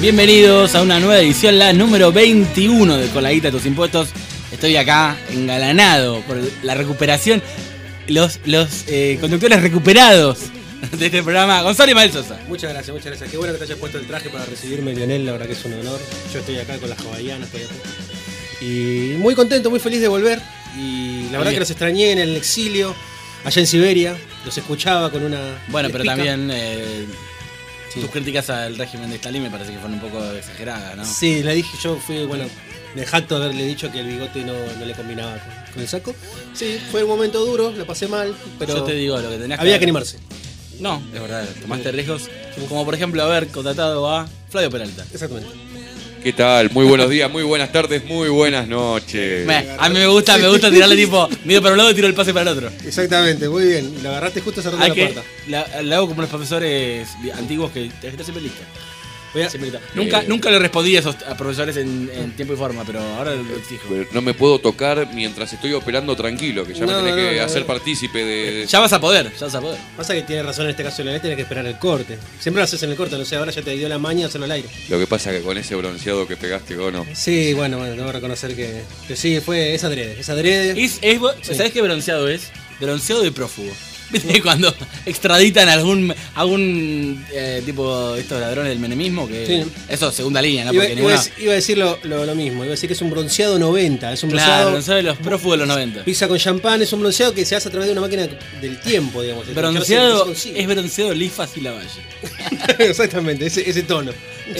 Bienvenidos a una nueva edición, la número 21 de Con la Guita de tus Impuestos. Estoy acá engalanado por la recuperación, los conductores recuperados de este programa. Gonzalo Ismael Sosa. Muchas gracias. Qué bueno que te hayas puesto el traje para recibirme, Lionel, la verdad que es un honor. Yo estoy acá con las hawaianas. Y muy contento, muy feliz de volver. Y la verdad que los extrañé en el exilio, allá en Siberia. Los escuchaba con una... Bueno, pero despica. también... Tus críticas al régimen de Stalin me parece que fueron un poco exageradas, ¿no? Sí, le dije, yo fui, bueno, me jacto de haberle dicho que el bigote no le combinaba con el saco. Sí, fue un momento duro, la pasé mal, pero yo te digo lo que tenías había que animarse. No, es verdad, tomaste riesgos, como por ejemplo haber contratado a Flavio Peralta. Exactamente. ¿Qué tal? Muy buenos días, muy buenas tardes, muy buenas noches. A mí me gusta tirarle tipo, mido para un lado y tiro el pase para el otro. Exactamente, muy bien. Lo agarraste justo cerrando la puerta. Le hago como los profesores antiguos que te siempre lista. Siempre lista. Eh, Nunca le respondí a esos profesores en tiempo y forma, pero ahora lo exijo. No me puedo tocar mientras estoy operando tranquilo, que ya me tenés que hacer partícipe de... Ya vas a poder. Pasa que tiene razón en este caso, Leonel, tenés que esperar el corte. Siempre lo haces en el corte, no sé, ahora ya te dio la maña hacerlo al aire. Lo que pasa que con ese bronceado que pegaste, Gono. Sí, bueno, debo reconocer que sí, es adrede. ¿Sabés qué bronceado es? Bronceado de prófugo. ¿Viste cuando extraditan a algún tipo de estos ladrones del menemismo? Que sí. Eso, segunda línea, ¿no? Porque iba a decir lo mismo, iba a decir que es un bronceado 90. Es un bronceado de los prófugos de los 90. Pizza con champán, es un bronceado que se hace a través de una máquina del tiempo, digamos. Es bronceado Lifas y Lavalle. Exactamente, ese tono.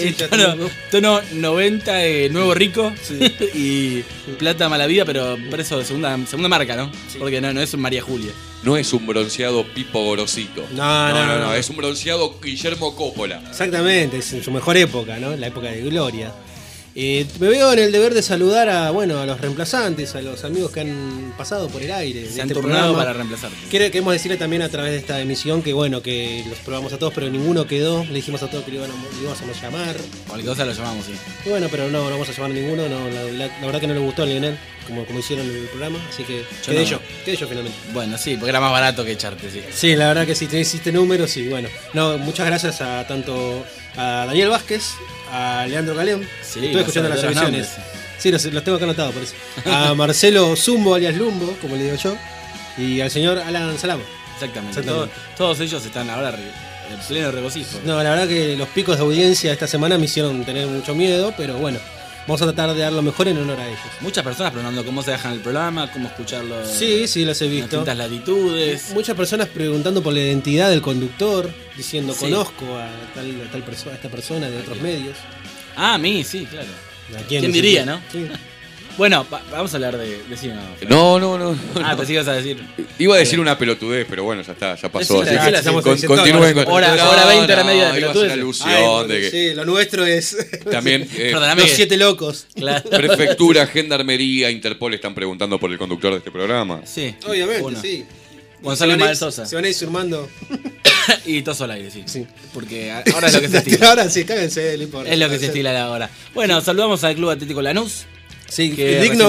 Tono 90, nuevo rico, sí. Y plata mala vida, pero por eso de segunda marca, ¿no? Sí. Porque no es un María Julia. No es un bronceado Pipo Gorosito. No. Es un bronceado Guillermo Coppola. Exactamente, es en su mejor época, ¿no? La época de gloria. Me veo en el deber de saludar a los reemplazantes, a los amigos que han pasado por el aire. Se han turnado para reemplazarte. Queremos decirle también a través de esta emisión que que los probamos a todos, pero ninguno quedó. Le dijimos a todos que lo íbamos a llamar. Cualquier cosa lo llamamos, sí. Y bueno, pero no vamos a llamar a ninguno. No, la verdad que no le gustó a Lionel, como hicieron en el programa. Así que quedé yo finalmente. Bueno, sí, porque era más barato que echarte, sí. Sí, la verdad que sí, hiciste números y bueno. No, muchas gracias a tanto a Daniel Vázquez, a Leandro Galeón. Sí, estuve escuchando las emisiones. Sí, los tengo acá anotados por eso. A Marcelo Zumbo, alias Lumbo, como le digo yo. Y al señor Alan Salamo. Exactamente. Todos ellos están ahora en pleno regocijo. No, la verdad que los picos de audiencia esta semana me hicieron tener mucho miedo, pero bueno. Vamos a tratar de dar lo mejor en honor a ellos. Muchas personas preguntando cómo se dejan el programa, cómo escucharlo. Sí, los he visto. En distintas latitudes. Muchas personas preguntando por la identidad del conductor, diciendo conozco a esta persona de otros medios. Ah, a mí, sí, claro. ¿A quién diría, no? Sí. Bueno, vamos a hablar de cine. No. Te sigas a decir. Iba a decir una pelotudez, pero bueno, ya está, ya pasó. Continúen con hora 20 la media de pelotudez. Una alusión de que... Sí, lo nuestro es... También... los 7 locos. Claro. Prefectura, Gendarmería, Interpol están preguntando por el conductor de este programa. Sí. Obviamente, sí. Gonzalo Ismael Sosa. Se van a ir sumando. Y todo al aire, sí. Porque ahora es lo que se estila. Ahora sí, cáguense, no importa. Es lo que se estila ahora. Bueno, saludamos al Club Atlético Lanús. Sí, que digno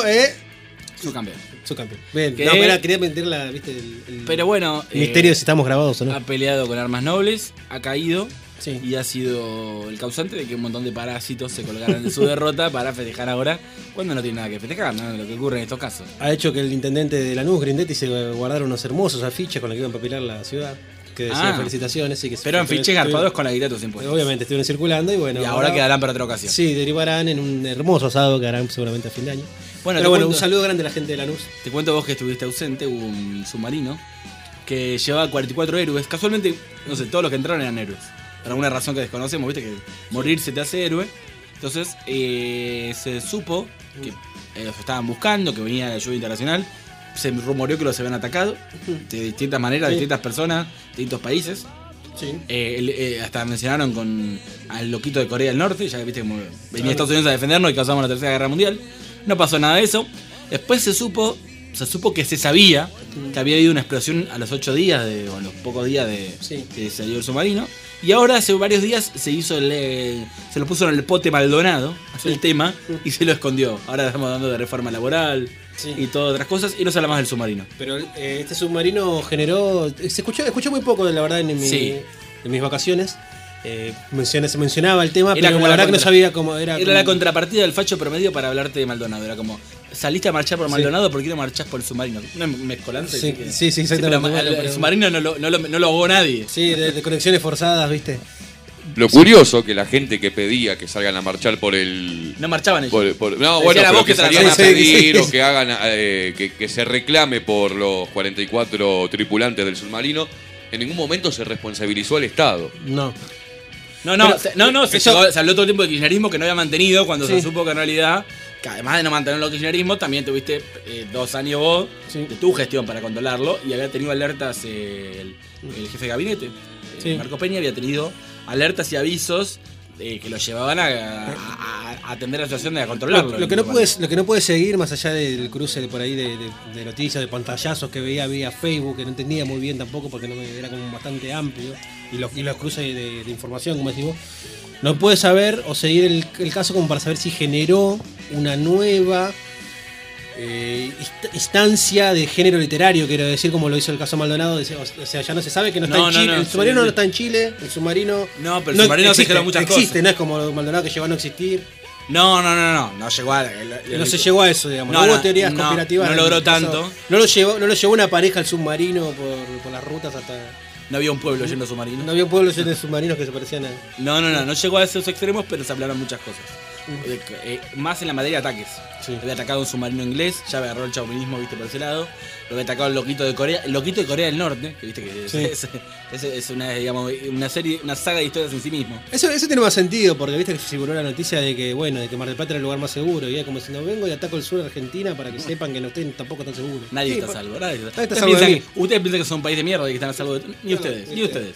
su campeón. Bien, quería meterla, viste, pero bueno, el misterio de si estamos grabados o no. Ha peleado con armas nobles, ha caído y ha sido el causante de que un montón de parásitos se colgaran de su derrota para festejar ahora, cuando no tiene nada que festejar, ¿no? Lo que ocurre en estos casos. Ha hecho que el intendente de Lanús, Grindetti, se guardara unos hermosos afiches con los que iban a papilar la ciudad. Que decía felicitaciones. Pero afiches garpados con la guita de tus impuestos. Obviamente estuvieron circulando y bueno. Y ahora quedarán para otra ocasión. Sí, derivarán en un hermoso asado que harán seguramente a fin de año. Pero bueno, un saludo grande a la gente de Lanús. Te cuento vos que estuviste ausente, hubo un submarino que llevaba 44 héroes. Casualmente, no sé, todos los que entraron eran héroes. Por alguna razón que desconocemos, viste que morir se te hace héroe. Entonces se supo que los estaban buscando, que venía la ayuda internacional. Se rumoreó que los habían atacado de distintas maneras, distintas personas, de distintos países. Sí. Hasta mencionaron al loquito de Corea del Norte, ya viste como venía Estados Unidos a defendernos y causamos la Tercera Guerra Mundial. No pasó nada de eso. Después se supo que se sabía que había habido una explosión a los 8 días, a los pocos días de que salió el submarino. Y ahora hace varios días se lo puso en el pote Maldonado, el tema, y se lo escondió. Ahora estamos hablando de reforma laboral y todas otras cosas, y no se habla más del submarino. Pero este submarino generó... Escuché muy poco, la verdad, en mis vacaciones. se mencionaba el tema, Era pero como la la verdad que no contra- sabía cómo era. Era como- la contrapartida del facho promedio para hablarte de Maldonado. Era como, saliste a marchar por Maldonado, ¿por qué no marchás por el submarino? Una mezcolanza. Sí, que- sí, exactamente. pero Bueno, el pero- submarino no lo ahogó nadie. Sí, de conexiones forzadas, ¿viste? Lo curioso que la gente que pedía que salgan a marchar por el... No marchaban ellos. No, Decía bueno, la pero voz que que te la- salían a Sí, pedir sí, o sí. que hagan, que se reclame por los 44 tripulantes del submarino, en ningún momento se responsabilizó al Estado. No. Se eso- habló todo el tiempo de kirchnerismo que no había mantenido cuando Sí. se supo que en realidad, que además de no mantener el kirchnerismo, también tuviste 2 años vos Sí. de tu gestión para controlarlo y había tenido alertas el jefe de gabinete, Sí. Marcos Peña, había tenido alertas y avisos que lo llevaban a atender la situación de a controlarlo. Lo que no pude seguir, más allá del cruce de por ahí de noticias, de pantallazos que veía vía Facebook, que no entendía muy bien tampoco porque era como bastante amplio, y los cruces de información, como decís vos, no pude saber o seguir el caso como para saber si generó una nueva instancia de género literario, quiero decir, como lo hizo el caso Maldonado. O sea, ya no se sabe que no está en Chile. El submarino no está en Chile, el submarino. No, pero el submarino se generó muchas existe, cosas. no es como Maldonado que llegó a no existir. No llegó a... No se llegó a eso, digamos. No, No, hubo no, teorías no, conspirativas. no logró Eso. tanto. No lo llevó una pareja al submarino por las rutas hasta. No había un pueblo lleno de submarinos. No había un pueblo lleno de submarinos que se parecían a. No llegó a esos extremos, pero se hablaron muchas cosas. Más en la materia de ataques. Sí. Había atacado un submarino inglés, ya agarró el chauvinismo, viste, por ese lado. Lo había atacado el loquito de Corea. El loquito de Corea del Norte, que viste que Sí. es una, digamos, una serie, una saga de historias en sí mismo. Eso tiene más sentido, porque viste que figuró la noticia de que, bueno, de que Mar del Plata era el lugar más seguro. Y era como si no vengo y ataco el sur de Argentina para que sepan que no estén tampoco tan seguros. Nadie Sí, está a salvo. Nadie está está Ustedes salvo de piensan mí. ustedes piensan que son un país de mierda y que están a salvo de... Ni ustedes, ni ustedes.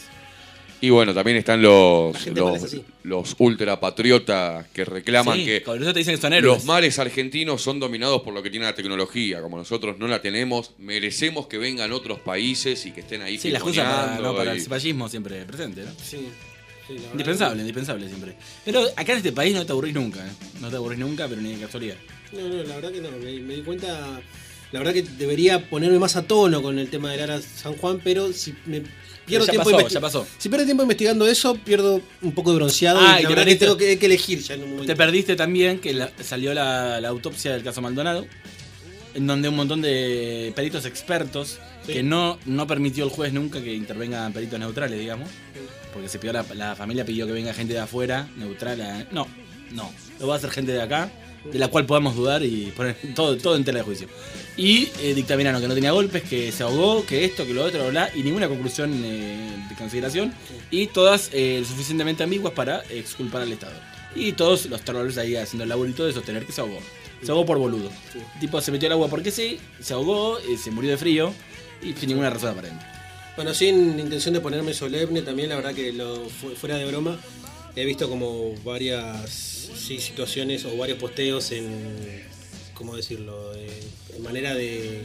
Y bueno, también están La gente parece así. los ultrapatriotas que reclaman Sí, que por eso te dicen que son héroes. los mares argentinos son dominados por lo que tiene la tecnología. Como nosotros no la tenemos, merecemos que vengan otros países y que estén ahí Sí, la excusa para pimoneando el y- cipallismo siempre presente, ¿no? Sí. Sí, la verdad Indispensable siempre. Pero acá en este país no te aburrís nunca, ¿eh? No te aburrís nunca, pero ni de casualidad. No, la verdad que no. Me di cuenta. La verdad que debería ponerme más a tono con el tema del Ara San Juan, pero si me pierdo Ya tiempo pasó, ya pasó. Si pierdo tiempo investigando eso, pierdo un poco de bronceado. Ah, y y la te verdad que perdiste- tengo que elegir ya en un momento. Te perdiste también que salió la autopsia del caso Maldonado, en donde un montón de peritos expertos, Sí. que no permitió el juez nunca que intervengan peritos neutrales, digamos, porque se pidió la familia pidió que venga gente de afuera, neutral. No, lo va a hacer gente de acá, de la cual podamos dudar y poner todo en tela de juicio. Y dictaminaron que no tenía golpes, que se ahogó, que esto, que lo otro, bla, y ninguna conclusión de consideración, y todas lo suficientemente ambiguas para exculpar al Estado. Y todos los terrores ahí haciendo el laburito de sostener que se ahogó. Se ahogó por boludo. El tipo se metió al agua porque sí, se ahogó, se murió de frío, y sin ninguna razón aparente. Bueno, sin intención de ponerme solemne, también la verdad que fuera de broma, he visto como varias situaciones o varios posteos en, ¿cómo decirlo? En manera de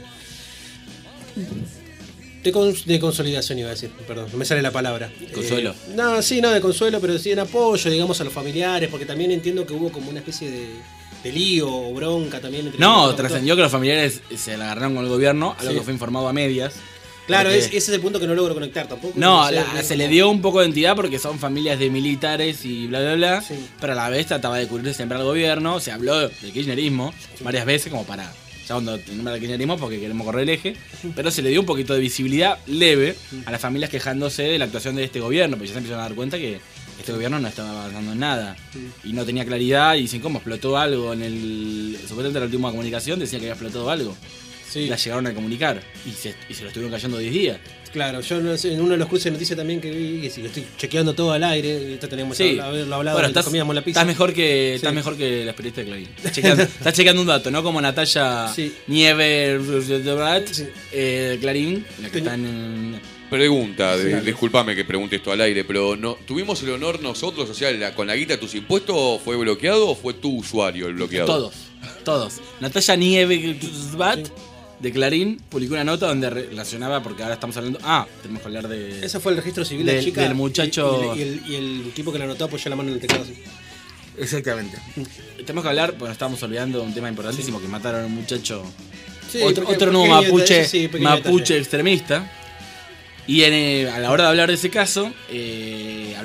consolidación, iba a decir, perdón, no me sale la palabra. Consuelo. No, de consuelo, pero sí en apoyo, digamos, a los familiares, porque también entiendo que hubo como una especie de lío o bronca también. No, trascendió que los familiares se la agarraron con el gobierno, algo Sí. que fue informado a medias. Claro, Porque- ese es el punto que no logro conectar tampoco. No, sé, se le dio un poco de entidad porque son familias de militares y bla, bla, bla. Sí. Pero a la vez trataba de cubrirse siempre al gobierno. Se habló del kirchnerismo varias veces como para... Ya cuando nombra el kirchnerismo porque queremos correr el eje. Pero se le dio un poquito de visibilidad leve a las familias quejándose de la actuación de este gobierno. Porque ya se empezaron a dar cuenta que este gobierno no estaba avanzando en nada. Y no tenía claridad y dicen cómo explotó algo en el... Supuestamente la última comunicación decía que había explotado algo. Sí. La llegaron a comunicar y se lo estuvieron callando 10 días. Claro, yo no sé, en uno de los cruces de noticias también que vi, que si lo estoy chequeando todo al aire, esto tenemos Sí. haberlo hablado Bueno, mientras comíamos la pizza. Estás mejor que Sí. las periodistas de Clarín. Estás chequeando un dato, ¿no? Como Natalia Sí. Nieve Sí. Clarín, la que está en... Pregunta, Sí, dale. discúlpame que pregunte esto al aire, pero no tuvimos el honor nosotros, o sea, con la guita de tus impuestos, ¿fue bloqueado o fue tu usuario el bloqueado? Todos. Natalia Nieve de Clarín publicó una nota donde relacionaba, porque ahora estamos hablando... tenemos que hablar de... Ese fue el registro civil de la del- chica. del muchacho- Y el tipo que la anotó apoyó la mano en el teclado así. Exactamente. Tenemos que hablar, porque estamos olvidando un tema importantísimo, que mataron a un muchacho... Sí, otro pequeño nuevo mapuche, detalle, sí, pequeño mapuche detalle. extremista. Y a la hora de hablar de ese caso,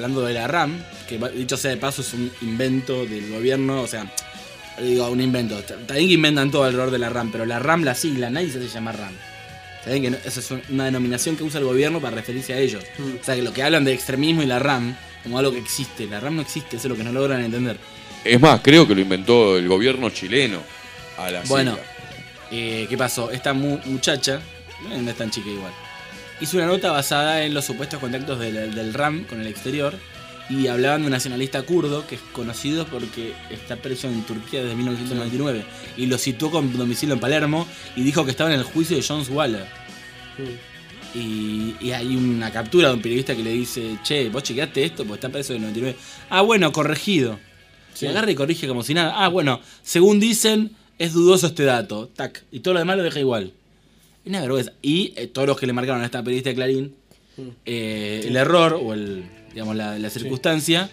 hablando de la RAM, que dicho sea de paso es un invento del gobierno, o sea, digo, un invento. También que inventan todo alrededor de la RAM, pero la RAM, la sigla, nadie se hace llamar RAM. ¿Saben que no? Esa es una denominación que usa el gobierno para referirse a ellos. O sea, que lo que hablan de extremismo y la RAM como algo que existe. La RAM no existe, eso es lo que no logran entender. Es más, creo que lo inventó el gobierno chileno a la Bueno, sigla. ¿qué pasó? Esta muchacha, no es tan chica igual, hizo una nota basada en los supuestos contactos del RAM con el exterior y hablaban de un nacionalista kurdo que es conocido porque está preso en Turquía desde 1999 y lo situó con domicilio en Palermo y dijo que estaba en el juicio de Jones Waller. Y hay una captura de un periodista que le dice, che, vos chequeaste esto porque está preso del 99. Ah, bueno, corregido. Se agarra y corrige como si nada. Ah, bueno, según dicen, es dudoso este dato. Tac. Y todo lo demás lo deja igual. Es una vergüenza. Y todos los que le marcaron a esta periodista de Clarín el error o digamos la circunstancia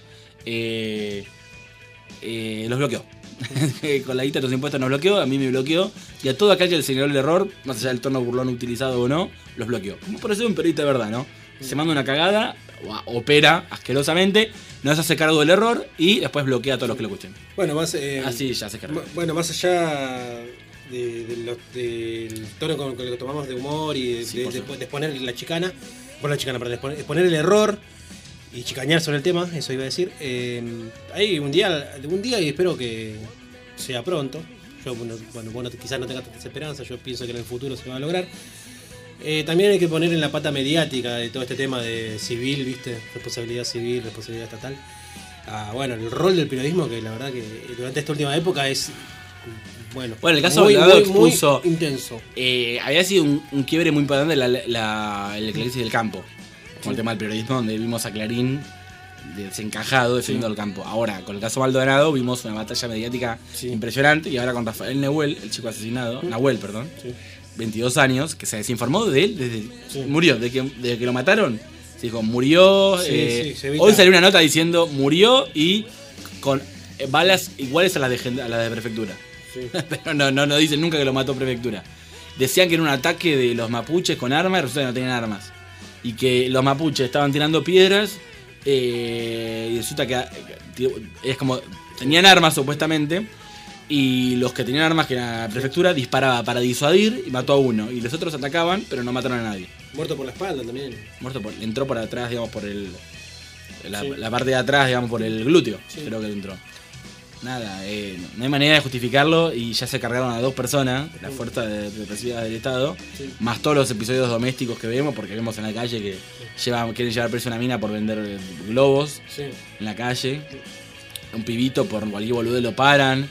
los bloqueó. Con la guita de los impuestos nos bloqueó, a mí me bloqueó y a todo aquel que le señaló el error, más allá del tono burlón utilizado o no, los bloqueó. Como por eso un periodista de verdad, ¿no? Se manda una cagada, opera asquerosamente, no se hace cargo del error y después bloquea a todos los que lo cuestionen. Bueno, más así ya se carga. Bueno, más allá del tono con el que tomamos de humor y de exponer la chicana, perdón, exponer el error y chicañar sobre el tema, eso iba a decir. Hay un día y espero que sea pronto. Yo, bueno, quizás no tenga tantas esperanzas, yo pienso que en el futuro se va a lograr. También hay que poner en la pata mediática de todo este tema de civil, ¿viste? Responsabilidad civil, responsabilidad estatal. Bueno, el rol del periodismo, que la verdad que durante esta última época es bueno, el caso muy expuso, muy intenso. Había sido un quiebre muy importante el eclipse del campo, con el tema del periodismo, donde vimos a Clarín desencajado defendiendo el campo. Ahora, con el caso Maldonado, vimos una batalla mediática impresionante, y ahora con Rafael Nahuel, el chico asesinado, Nahuel, perdón, 22 años, que se desinformó de él desde murió, desde que lo mataron. Se dijo, murió. Hoy salió una nota diciendo, murió y con balas iguales a las de prefectura. Pero no dicen nunca que lo mató prefectura. Decían que era un ataque de los mapuches con armas y resulta que no tenían armas. Y que los mapuches estaban tirando piedras y resulta que es como tenían armas supuestamente y los que tenían armas, que era la prefectura, disparaba para disuadir y mató a uno y los otros atacaban pero no mataron a nadie. Muerto por la espalda también. Entró por atrás, digamos, por la parte de atrás, digamos, por el glúteo. Creo que entró. Nada, no hay manera de justificarlo y ya se cargaron a 2 personas, las fuerzas represivas del Estado, más todos los episodios domésticos que vemos, porque vemos en la calle que quieren llevar preso a una mina por vender globos en la calle, un pibito por cualquier boludo lo paran.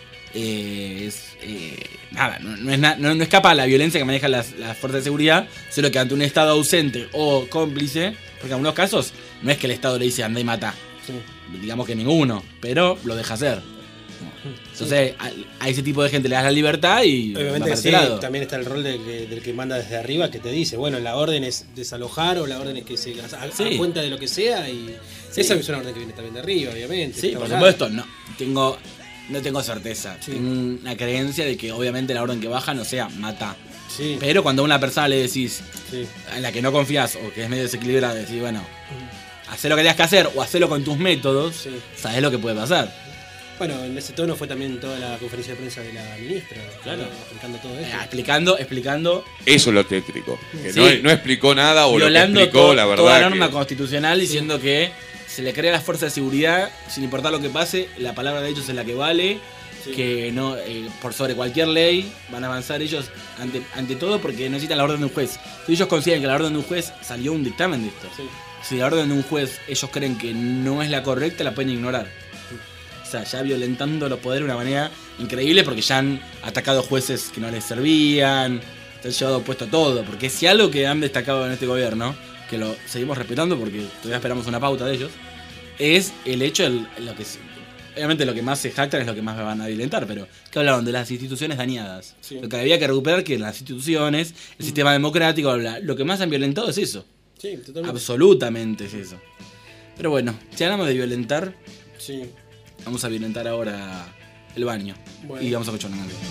Nada, no escapa a la violencia que manejan las fuerzas de seguridad, solo que ante un Estado ausente o cómplice, porque en algunos casos no es que el Estado le dice andá y matá. Digamos que ninguno, pero lo deja hacer. Entonces a ese tipo de gente le das la libertad y obviamente también está el rol del que manda desde arriba, que te dice, bueno, la orden es desalojar o la orden es que se haga cuenta de lo que sea y esa es una orden que viene también de arriba, obviamente. Sí, por supuesto, no tengo certeza. Tengo una creencia de que obviamente la orden que baja no sea mata. Pero cuando a una persona le decís en la que no confías o que es medio desequilibrada, decís, bueno, hacé lo que tengas que hacer o hacelo con tus métodos, sabés lo que puede pasar. Bueno, en ese tono fue también toda la conferencia de prensa de la ministra, explicando todo eso. Explicando. Eso es lo tétrico. Que no explicó nada o violando lo que explicó, la verdad. Toda la norma constitucional diciendo que se le crea a las fuerzas de seguridad, sin importar lo que pase, la palabra de ellos es la que vale. Que no por sobre cualquier ley van a avanzar ellos ante todo porque necesitan la orden de un juez. Si ellos consideran que la orden de un juez salió un dictamen de esto, si la orden de un juez ellos creen que no es la correcta, la pueden ignorar. O sea, ya violentando los poderes de una manera increíble porque ya han atacado jueces que no les servían, se han llevado puesto todo. Porque si algo que han destacado en este gobierno, que lo seguimos respetando porque todavía esperamos una pauta de ellos, es el hecho de lo que obviamente lo que más se jactan es lo que más me van a violentar, pero que hablaron de las instituciones dañadas. Lo que había que recuperar, que las instituciones, el sistema democrático, bla, bla. Lo que más han violentado es eso. Sí, totalmente. Absolutamente es eso. Pero bueno, si hablamos de violentar, vamos a violentar ahora el baño. Bueno. Y vamos a escuchar una canción.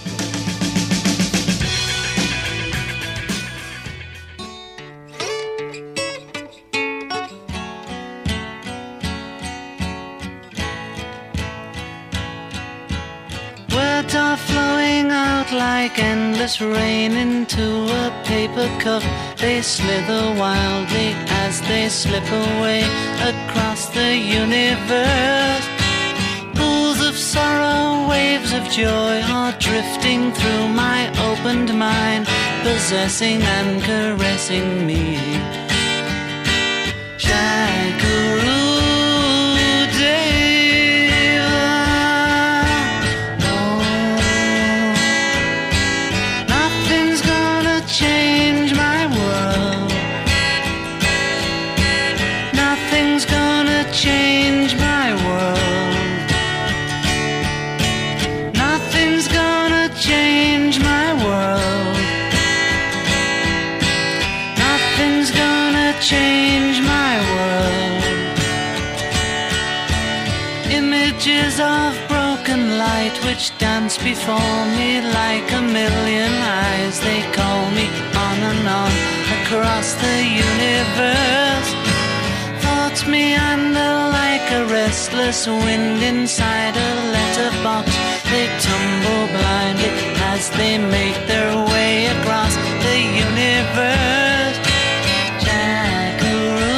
feet are flowing out like endless rain into a paper cup. They slither wildly as they slip away across the universe. Pools of sorrow, waves of joy are drifting through my opened mind, possessing and caressing me. Shakuru Deva, no, nothing's gonna change my world. Nothing's gonna change my world. Nothing's gonna change my world. Nothing's gonna change my world. Images of broken light which dance before me like a million eyes. They call me on and on across the universe. Thoughts meander like a restless wind inside a letterbox. They tumble blindly as they make their way across the universe. Jackaroo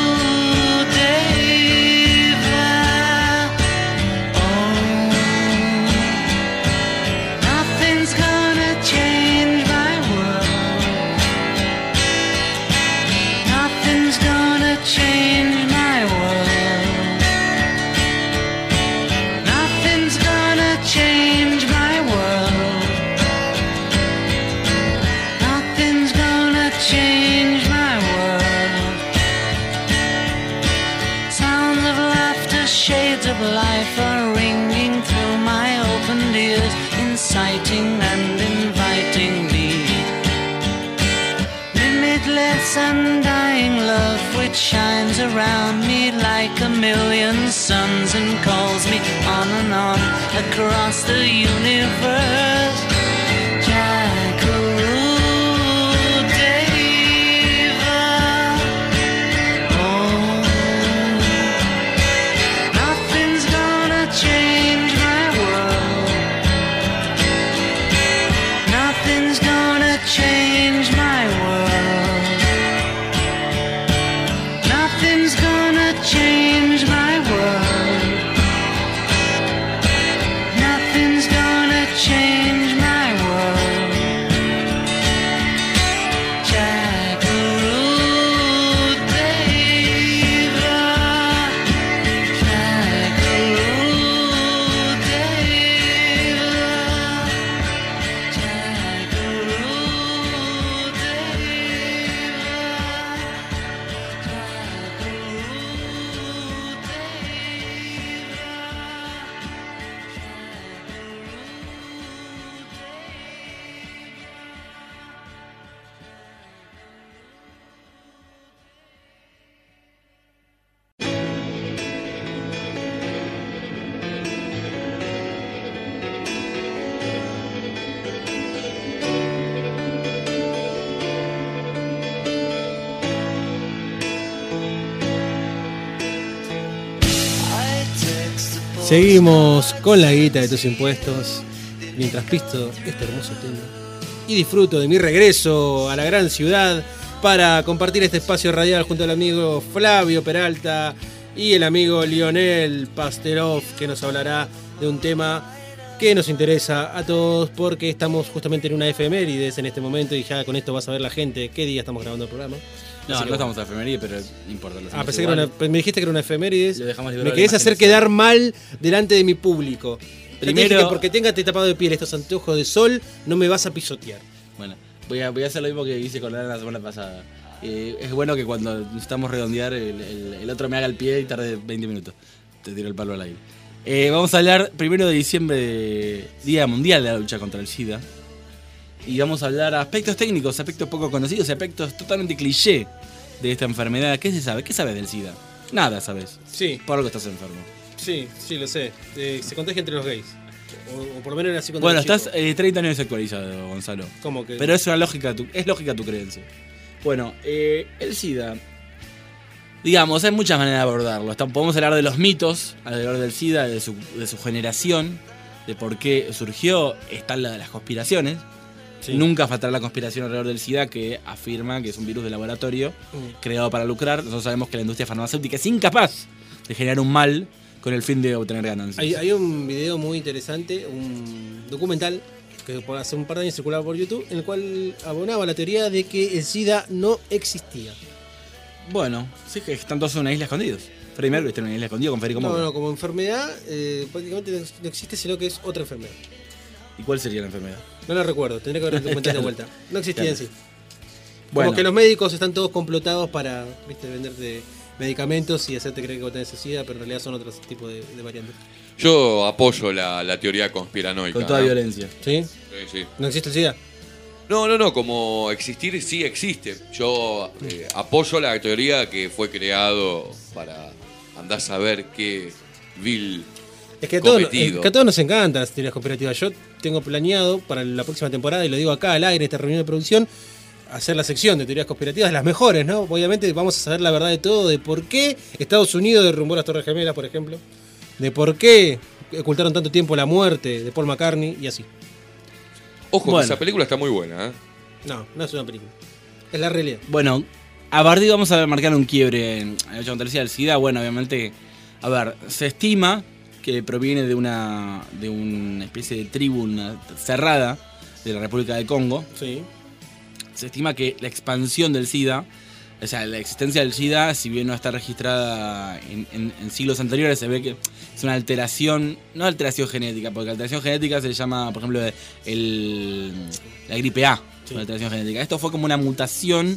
Deva, oh, nothing's gonna change my world. Nothing's gonna change my world. Nothing's gonna change my world. Nothing's gonna change my world. Sounds of laughter, shades of life are ringing through my opened ears, inciting and inviting me. Limitless undying love which shines around me like a million suns and calls me on and on across the universe. Jackaroo Deva, oh, nothing's gonna change my world. Nothing's gonna change my world. Nothing's gonna change my world. Nothing's gonna change my world. Jackaroo Deva, Jackaroo Deva, Jackaroo Seguimos con la guita de tus impuestos mientras pisto este hermoso tema y disfruto de mi regreso a la gran ciudad para compartir este espacio radial junto al amigo Flavio Peralta y el amigo Lionel Pasterov, que nos hablará de un tema que nos interesa a todos porque estamos justamente en una efemérides en este momento y ya con esto va a saber la gente qué día estamos grabando el programa. No, no estamos a efeméride, pero no importa. Pensé que me dijiste que era una efemérides. Lo dejamos me querés hacer quedar mal delante de mi público. Primero, que porque tengas tapado de piel estos anteojos de sol, no me vas a pisotear. Bueno, voy a hacer lo mismo que hice con la semana pasada. Es bueno que cuando necesitamos redondear, el otro me haga el pie y tarde 20 minutos. Te tiro el palo al aire. Vamos a hablar 1 de diciembre, Día Mundial de la Lucha contra el SIDA. Y vamos a hablar aspectos técnicos, aspectos poco conocidos, aspectos totalmente cliché de esta enfermedad. ¿Qué se sabe? ¿Qué sabes del SIDA? Nada sabes. Sí. Por algo estás enfermo. Sí, lo sé. Se contagia entre los gays. O por lo menos era así cuando bueno, era estás 30 años desactualizado, Gonzalo. ¿Cómo que? Pero es lógica tu creencia. Bueno, el SIDA, digamos, hay muchas maneras de abordarlo. Podemos hablar de los mitos alrededor del SIDA, de su generación. de por qué surgió, están las conspiraciones. Sí. Nunca faltará la conspiración alrededor del SIDA que afirma que es un virus de laboratorio creado para lucrar. Nosotros sabemos que la industria farmacéutica es incapaz de generar un mal con el fin de obtener ganancias. Hay un video muy interesante, un documental que por hace un par de años circulaba por YouTube, en el cual abonaba la teoría de que el SIDA no existía. Bueno, sí que están todos en una isla escondidos. Freddie Mercury está en una isla escondido con Federico Moura. No, como enfermedad prácticamente no existe, sino que es otra enfermedad. ¿Y cuál sería la enfermedad? No la recuerdo, tendré que ver el documental de Claro. vuelta. No existía Claro. en sí. Bueno, Como que los médicos están todos complotados para, viste, venderte medicamentos y hacerte creer que vos tenés SIDA, pero en realidad son otros tipos de variantes. Yo apoyo la teoría conspiranoica. con toda ¿no? violencia. ¿Sí? Sí, sí. ¿No existe el SIDA? No, como existir sí existe. Yo apoyo la teoría que fue creado para andar a saber qué vil Es que, cometido. a todos nos encantan las teorías conspirativas. Yo tengo planeado para la próxima temporada, y lo digo acá al aire, en esta reunión de producción, hacer la sección de teorías conspirativas, las mejores, ¿no? Obviamente vamos a saber la verdad de todo, de por qué Estados Unidos derrumbó las Torres Gemelas, por ejemplo, de por qué ocultaron tanto tiempo la muerte de Paul McCartney y así. Ojo, Bueno. que esa película está muy buena, ¿eh? No, no es una película. Es la realidad. Bueno, a partir vamos a marcar un quiebre en la lucha contra el SIDA. El SIDA, bueno, obviamente, a ver, se estima que proviene de una especie de tribu cerrada de la República del Congo. Sí. Se estima que la expansión del SIDA, o sea, la existencia del SIDA, si bien no está registrada en siglos anteriores, se ve que es una alteración, no alteración genética, porque alteración genética se llama, por ejemplo, la gripe A, Sí. una alteración genética. Esto fue como una mutación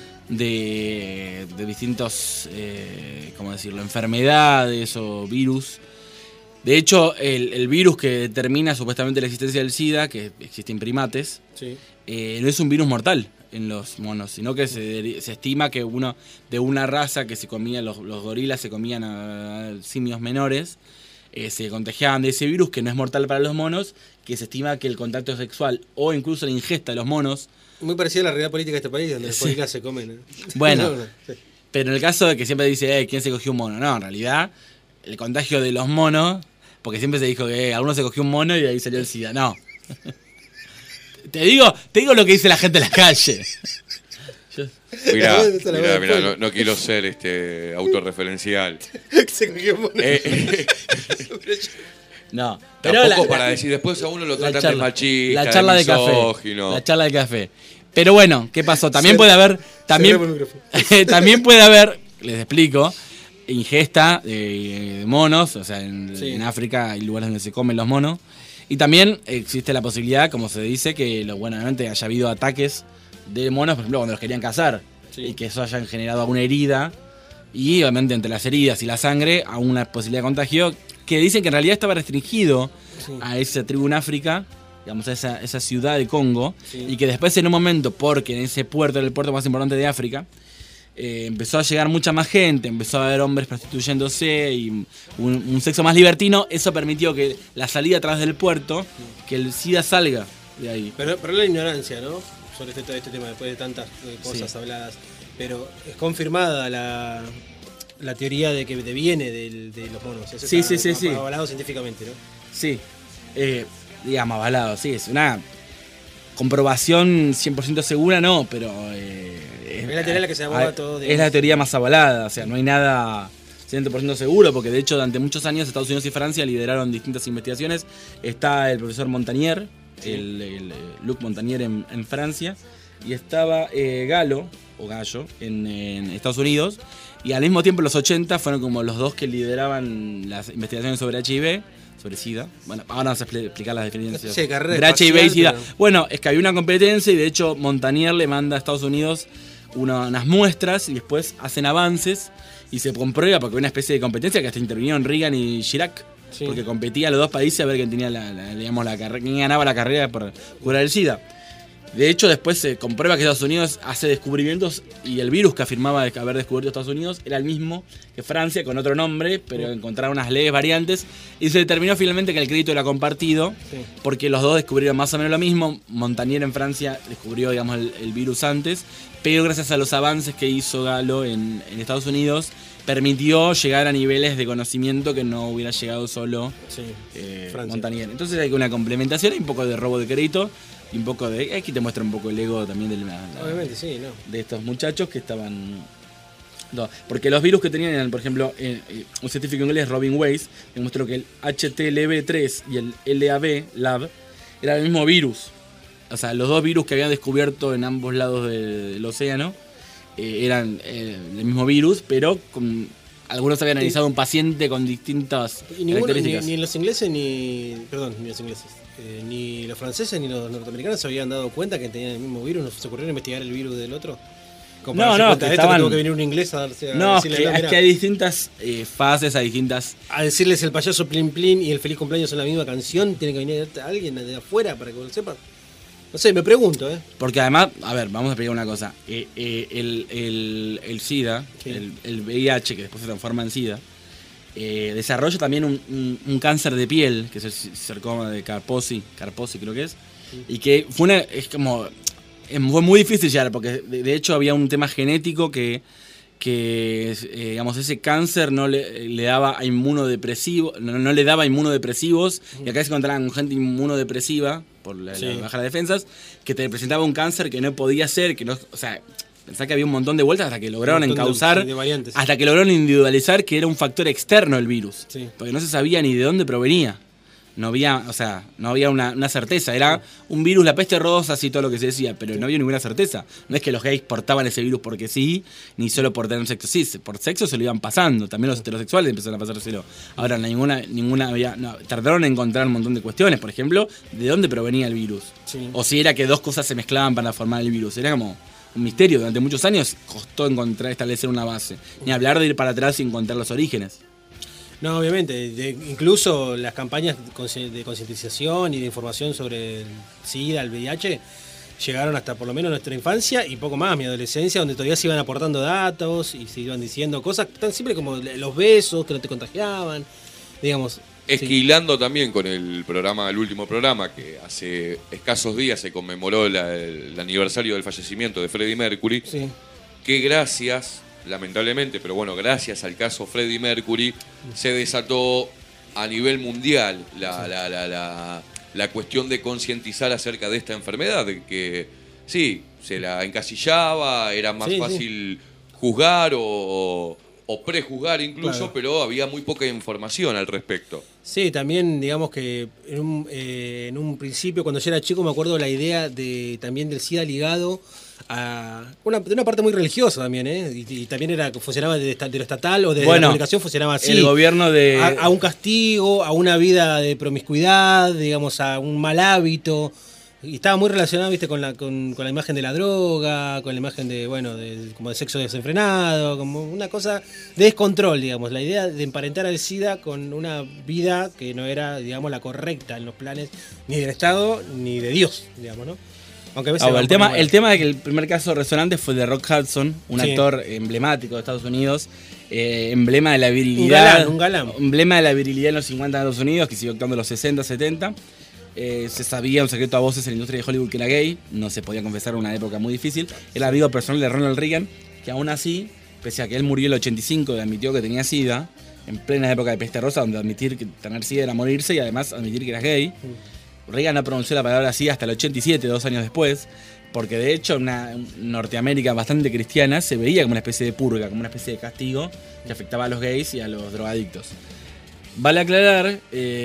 de distintos, ¿cómo decirlo?, enfermedades o virus. De hecho, el virus que determina supuestamente la existencia del SIDA, que existe en primates, Sí. no es un virus mortal en los monos, sino que se estima que de una raza que se comía, los gorilas se comían a simios menores, se contagiaban de ese virus que no es mortal para los monos, que se estima que el contacto sexual o incluso la ingesta de los monos, Muy parecida a la realidad política de este país, donde los Sí. gorilas se comen. ¿eh? Bueno. Sí. pero en el caso de que siempre dice, ¿quién se cogió un mono? No, en realidad, el contagio de los monos, porque siempre se dijo que alguno se cogió un mono y de ahí salió el SIDA. No. Te digo lo que dice la gente en la calle. Mirá, Esa la voy a poner. no quiero ser autorreferencial. Se cogió un mono. No. Pero Tampoco para decir, después a uno lo tratan de machista, la charla de café. misógino. La charla de café. Pero bueno, ¿qué pasó? También puede haber. Cerremos el micrófono. También puede haber, les explico, ingesta de monos. O sea, Sí. en África hay lugares donde se comen los monos. Y también existe la posibilidad, como se dice, que obviamente haya habido ataques de monos, por ejemplo, cuando los querían cazar. Sí. Y que eso hayan generado alguna herida. Y obviamente entre las heridas y la sangre, a una posibilidad de contagio, que dicen que en realidad estaba restringido Sí. a esa tribu en África, digamos, a esa ciudad de Congo, Sí. y que después en un momento, porque en ese puerto era el puerto más importante de África, empezó a llegar mucha más gente, empezó a haber hombres prostituyéndose y un sexo más libertino, eso permitió que la salida a través del puerto, que el SIDA salga de ahí. Pero la ignorancia, ¿no? Sobre este tema, después de tantas cosas Sí. habladas. Pero es confirmada la teoría de que viene de los monos. Eso Sí, está sí. avalado científicamente, ¿no? Sí, digamos, avalado, sí, es una comprobación 100% segura, no, pero... Es la teoría en la que se aboga todo, Es digamos. la teoría más avalada, o sea, no hay nada 100% seguro, porque de hecho durante muchos años Estados Unidos y Francia lideraron distintas investigaciones. Está el profesor Montagnier, el Luc Montagnier en Francia, y estaba Gallo en Estados Unidos, y al mismo tiempo en los 80 fueron como los dos que lideraban las investigaciones sobre HIV, sobre SIDA. Bueno, ahora vamos a explicar las diferencias Sí, carrera entre HIV y espacial, SIDA. pero- Bueno, es que había una competencia y de hecho Montagnier le manda a Estados Unidos unas muestras y después hacen avances y se comprueba porque hay una especie de competencia que hasta intervinieron Reagan y Chirac, Sí. porque competían los dos países a ver quién tenía quién ganaba la carrera por curar el SIDA. De hecho, después se comprueba que Estados Unidos hace descubrimientos y el virus que afirmaba haber descubierto Estados Unidos era el mismo que Francia, con otro nombre, pero encontraron unas leves variantes y se determinó finalmente que el crédito era compartido porque los dos descubrieron más o menos lo mismo. Montagnier en Francia descubrió, digamos, el virus antes, pero gracias a los avances que hizo Galo en Estados Unidos, permitió llegar a niveles de conocimiento que no hubiera llegado solo Montagnier. Entonces hay una complementación, hay un poco de robo de crédito y un poco de... Aquí te muestra un poco el ego también Obviamente, sí, ¿no? de estos muchachos que estaban... No, porque los virus que tenían eran, por ejemplo, un científico inglés, Robin Weiss, demostró que el HTLV3 y el LAB era el mismo virus. O sea, los dos virus que habían descubierto en ambos lados del océano eran el mismo virus, pero algunos habían analizado un paciente con distintas características. Ni los ingleses ni los franceses ni los norteamericanos se habían dado cuenta que tenían el mismo virus. ¿No se ocurrió investigar el virus del otro? No, que estaban... tuvo que venir un inglés a darse es que hay distintas fases, hay distintas... A decirles el payaso Plin Plin y el feliz cumpleaños en la misma canción, tiene que venir alguien de afuera para que lo sepa. No sé, me pregunto, Porque además, a ver, vamos a explicar una cosa. El SIDA, el VIH, que después se transforma en SIDA, desarrolla también un cáncer de piel, que es el sarcoma de Kaposi creo que es, y que fue muy difícil llegar, porque de hecho había un tema genético que digamos, ese cáncer no le daba inmunodepresivo, no le daba inmunodepresivos, y acá se encontraban con gente inmunodepresiva por la baja de defensas, que te presentaba un cáncer que no podía ser, que no, o sea, pensá que había un montón de vueltas hasta que lograron encauzar, hasta que lograron individualizar que era un factor externo el virus, porque no se sabía ni de dónde provenía. No había una certeza. Era un virus, la peste rosa, así todo lo que se decía, pero no había ninguna certeza. No es que los gays portaban ese virus porque sí, ni solo por tener sexo. Sí, por sexo se lo iban pasando. También los heterosexuales empezaron a pasárselo. Ahora, tardaron en encontrar un montón de cuestiones. Por ejemplo, de dónde provenía el virus. Sí. O si era que dos cosas se mezclaban para formar el virus. Era como un misterio. Durante muchos años costó establecer una base. Ni hablar de ir para atrás y encontrar los orígenes. No, obviamente, incluso las campañas de concientización y de información sobre el SIDA, el VIH, llegaron hasta por lo menos nuestra infancia y poco más, mi adolescencia, donde todavía se iban aportando datos y se iban diciendo cosas tan simples como los besos, que no te contagiaban, digamos. Esquilando también con el último programa, que hace escasos días se conmemoró el aniversario del fallecimiento de Freddie Mercury, que gracias... lamentablemente, pero bueno, gracias al caso Freddie Mercury, se desató a nivel mundial la cuestión de concientizar acerca de esta enfermedad, de que sí, se la encasillaba, era más fácil juzgar o prejuzgar incluso, pero había muy poca información al respecto. Sí, también digamos que en un principio, cuando yo era chico, me acuerdo la idea también del SIDA ligado a de una parte muy religiosa también, y también funcionaba de lo estatal o de la comunicación, funcionaba así. El gobierno a un castigo, a una vida de promiscuidad, digamos, a un mal hábito. Y estaba muy relacionado, viste, con la imagen de la droga, con la imagen como de sexo desenfrenado, como una cosa de descontrol, digamos. La idea de emparentar al SIDA con una vida que no era, digamos, la correcta en los planes ni del Estado ni de Dios, digamos, ¿no? Aunque a veces el tema de que el primer caso resonante fue de Rock Hudson, un actor emblemático de Estados Unidos, emblema de la virilidad. Un galán. Emblema de la virilidad en los 50 de Estados Unidos, que siguió actuando en los 60, 70. Se sabía un secreto a voces en la industria de Hollywood que era gay, no se podía confesar en una época muy difícil. Era amigo personal de Ronald Reagan, que aún así, pese a que él murió en el 85 y admitió que tenía SIDA, en plena época de peste rosa, donde admitir que tener SIDA era morirse y además admitir que eras gay, Reagan no pronunció la palabra SIDA hasta el 87, 2 años después, porque de hecho en una Norteamérica bastante cristiana se veía como una especie de purga, como una especie de castigo que afectaba a los gays y a los drogadictos. Vale aclarar,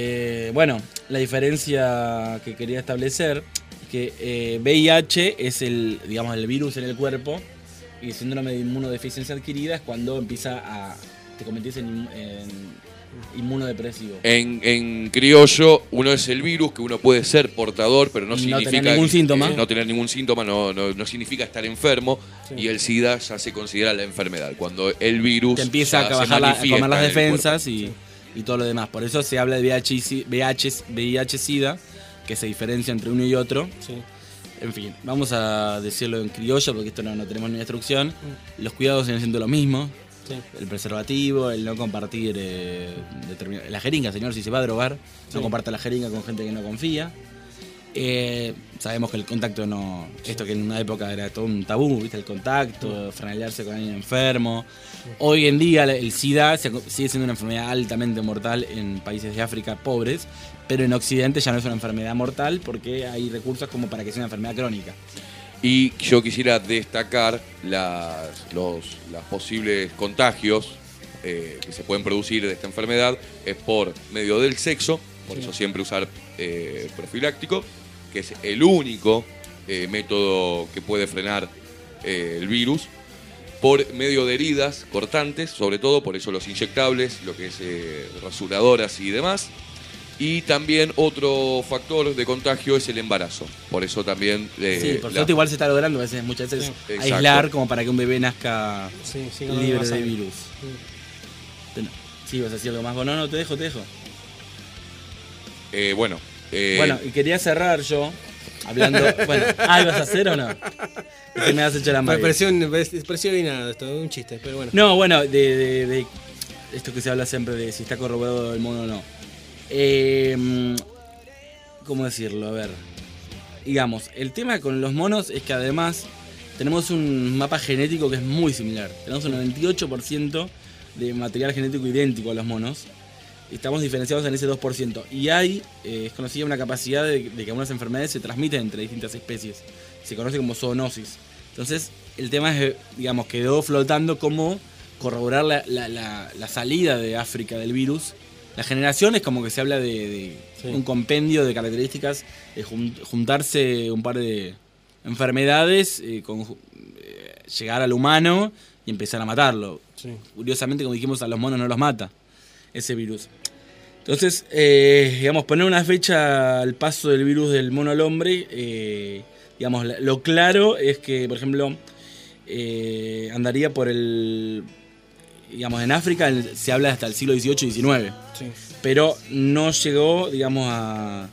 la diferencia que quería establecer, que VIH es el virus en el cuerpo y el síndrome de inmunodeficiencia adquirida es cuando te convertís en inmunodepresivo. En criollo, uno es el virus, que uno puede ser portador, pero no significa tener ningún síntoma. No tener ningún síntoma no significa estar enfermo, y el SIDA ya se considera la enfermedad, cuando el virus te empieza a comer las defensas y todo lo demás. Por eso se habla de VIH-Sida, que se diferencia entre uno y otro. Sí. En fin, vamos a decirlo en criollo porque esto no tenemos ni instrucción. Los cuidados siguen siendo lo mismo. Sí. El preservativo, el no compartir la jeringa, señor, si se va a drogar, no comparta la jeringa con gente que no confía. Sabemos que el contacto no... Esto que en una época era todo un tabú, ¿viste? El contacto, franelearse con alguien enfermo. Hoy en día el SIDA sigue siendo una enfermedad altamente mortal en países de África pobres, pero en Occidente ya no es una enfermedad mortal porque hay recursos como para que sea una enfermedad crónica. Y yo quisiera destacar los posibles contagios que se pueden producir de esta enfermedad es por medio del sexo, por eso siempre usar profiláctico, que es el único método que puede frenar el virus, por medio de heridas cortantes, sobre todo, por eso los inyectables, lo que es rasuradoras y demás. Y también otro factor de contagio es el embarazo. Por eso también... sí, por suerte igual se está logrando muchas veces Sí. aislar como para que un bebé nazca libre de virus. Sí, vas a decir algo más. Bueno, no, te dejo. Bueno, Bueno, y quería cerrar yo hablando... Bueno, ¿ibas a hacer o no? Es que me has hecho la Me magia. pareció bien nada esto, un chiste, pero bueno. No, bueno, de esto que se habla siempre de si está corroborado el mono o no. ¿Cómo decirlo? A ver. Digamos, el tema con los monos es que además tenemos un mapa genético que es muy similar. Tenemos un 98% de material genético idéntico a los monos. Estamos diferenciados en ese 2%. Y es conocida una capacidad de que algunas enfermedades se transmiten entre distintas especies. Se conoce como zoonosis. Entonces, el tema es, digamos, quedó flotando cómo corroborar la salida de África del virus. La generación es como que se habla de un compendio de características, de juntarse un par de enfermedades, llegar al humano y empezar a matarlo. Sí. Curiosamente, como dijimos, a los monos no los mata ese virus. Entonces, digamos, poner una fecha al paso del virus del mono al hombre, digamos, lo claro es que, por ejemplo, andaría por el... Digamos, en África se habla hasta el siglo XVIII y XIX, sí. Pero no llegó, digamos, a...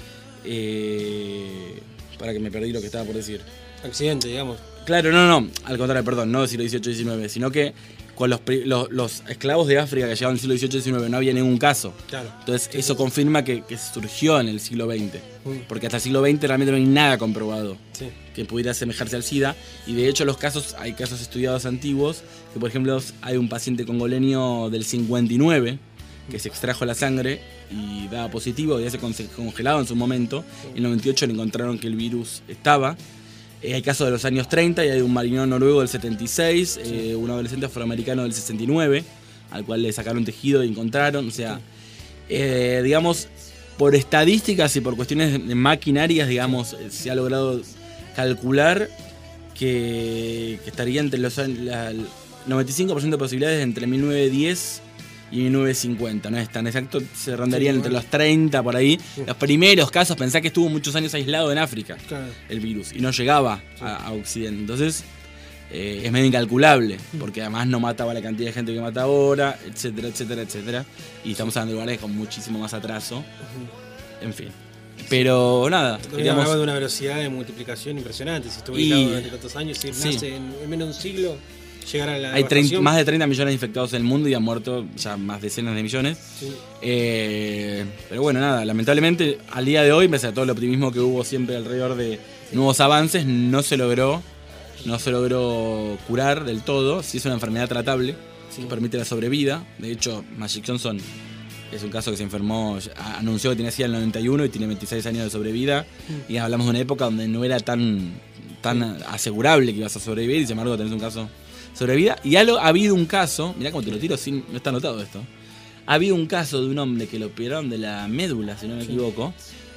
para que me perdí lo que estaba por decir. Accidente, digamos. Claro, no, al contrario, perdón, no del siglo XVIII y XIX, sino que con los esclavos de África que llegaban en el siglo XVIII y XIX no había ningún caso. Claro. Entonces eso confirma que surgió en el siglo XX, porque hasta el siglo XX realmente no hay nada comprobado que pudiera asemejarse al SIDA, y de hecho hay casos estudiados antiguos, que por ejemplo hay un paciente congoleño del 59 que se extrajo la sangre y daba positivo, ya se congelado en su momento, en el 98 le encontraron que el virus estaba. Hay casos de los años 30 y hay un marinero noruego del 76, un adolescente afroamericano del 69, al cual le sacaron tejido y encontraron. O sea, digamos, por estadísticas y por cuestiones maquinarias, digamos, se ha logrado calcular que estaría entre los 95% de posibilidades entre 1910 y 1950, no es tan exacto, se rondarían entre los 30 por ahí. Los primeros casos, pensá que estuvo muchos años aislado en África, el virus, y no llegaba a Occidente. Entonces es medio incalculable, porque además no mataba la cantidad de gente que mata ahora, etcétera. Y estamos hablando de lugares con muchísimo más atraso. En fin. Pero nada, digamos, hablaba de una velocidad de multiplicación impresionante. Si estuvo aislado durante tantos años, si nace en menos de un siglo, llegar a la hay más de 30 millones de infectados en el mundo y han muerto ya más decenas de millones. Pero bueno, nada, lamentablemente al día de hoy, pese a todo el optimismo que hubo siempre alrededor de nuevos avances, no se logró curar del todo. Sí es una enfermedad tratable, que permite la sobrevida. De hecho, Magic Johnson es un caso que se enfermó, anunció que tenía SIDA en el 91 y tiene 26 años de sobrevida. Y hablamos de una época donde no era tan asegurable que ibas a sobrevivir, y sin embargo tenés un caso sobrevida. Y ha habido un caso, mirá cómo te lo tiro, no está anotado esto. Ha habido un caso de un hombre que lo operaron de la médula, si no me equivoco,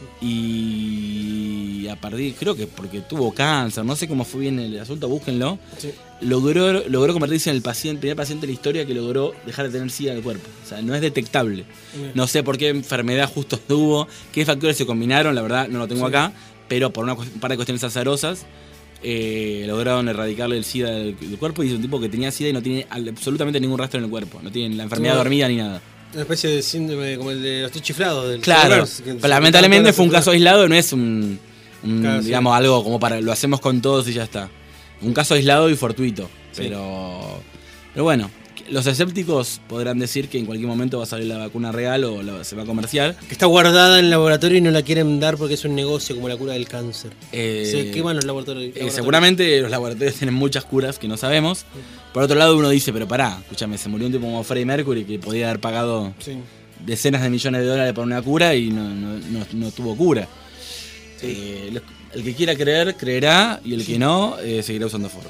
y a partir, creo que porque tuvo cáncer, no sé cómo fue bien el asunto, búsquenlo. Logró convertirse en el primer paciente de la historia que logró dejar de tener SIDA en el cuerpo. O sea, no es detectable. No sé por qué enfermedad justo tuvo, qué factores se combinaron, la verdad no lo tengo acá, pero por un par de cuestiones azarosas lograron erradicarle el SIDA del cuerpo, y es un tipo que tenía SIDA y no tiene absolutamente ningún rastro en el cuerpo, no tiene la enfermedad dormida ni nada. Una especie de síndrome como el de los chiflados. Claro, pero lamentablemente fue un caso aislado, no es un Claro, sí. digamos, algo como para lo hacemos con todos y ya está. Un caso aislado y fortuito. Sí. Pero bueno, los escépticos podrán decir que en cualquier momento va a salir la vacuna real o se va a comerciar. Que está guardada en el laboratorio y no la quieren dar porque es un negocio como la cura del cáncer. Se queman los laboratorios. Seguramente los laboratorios tienen muchas curas que no sabemos. Por otro lado, uno dice, pero pará, escúchame, se murió un tipo como Freddie Mercury que podía haber pagado decenas de millones de dólares por una cura y no tuvo cura. El que quiera creer, creerá, y el que no, seguirá usando forro.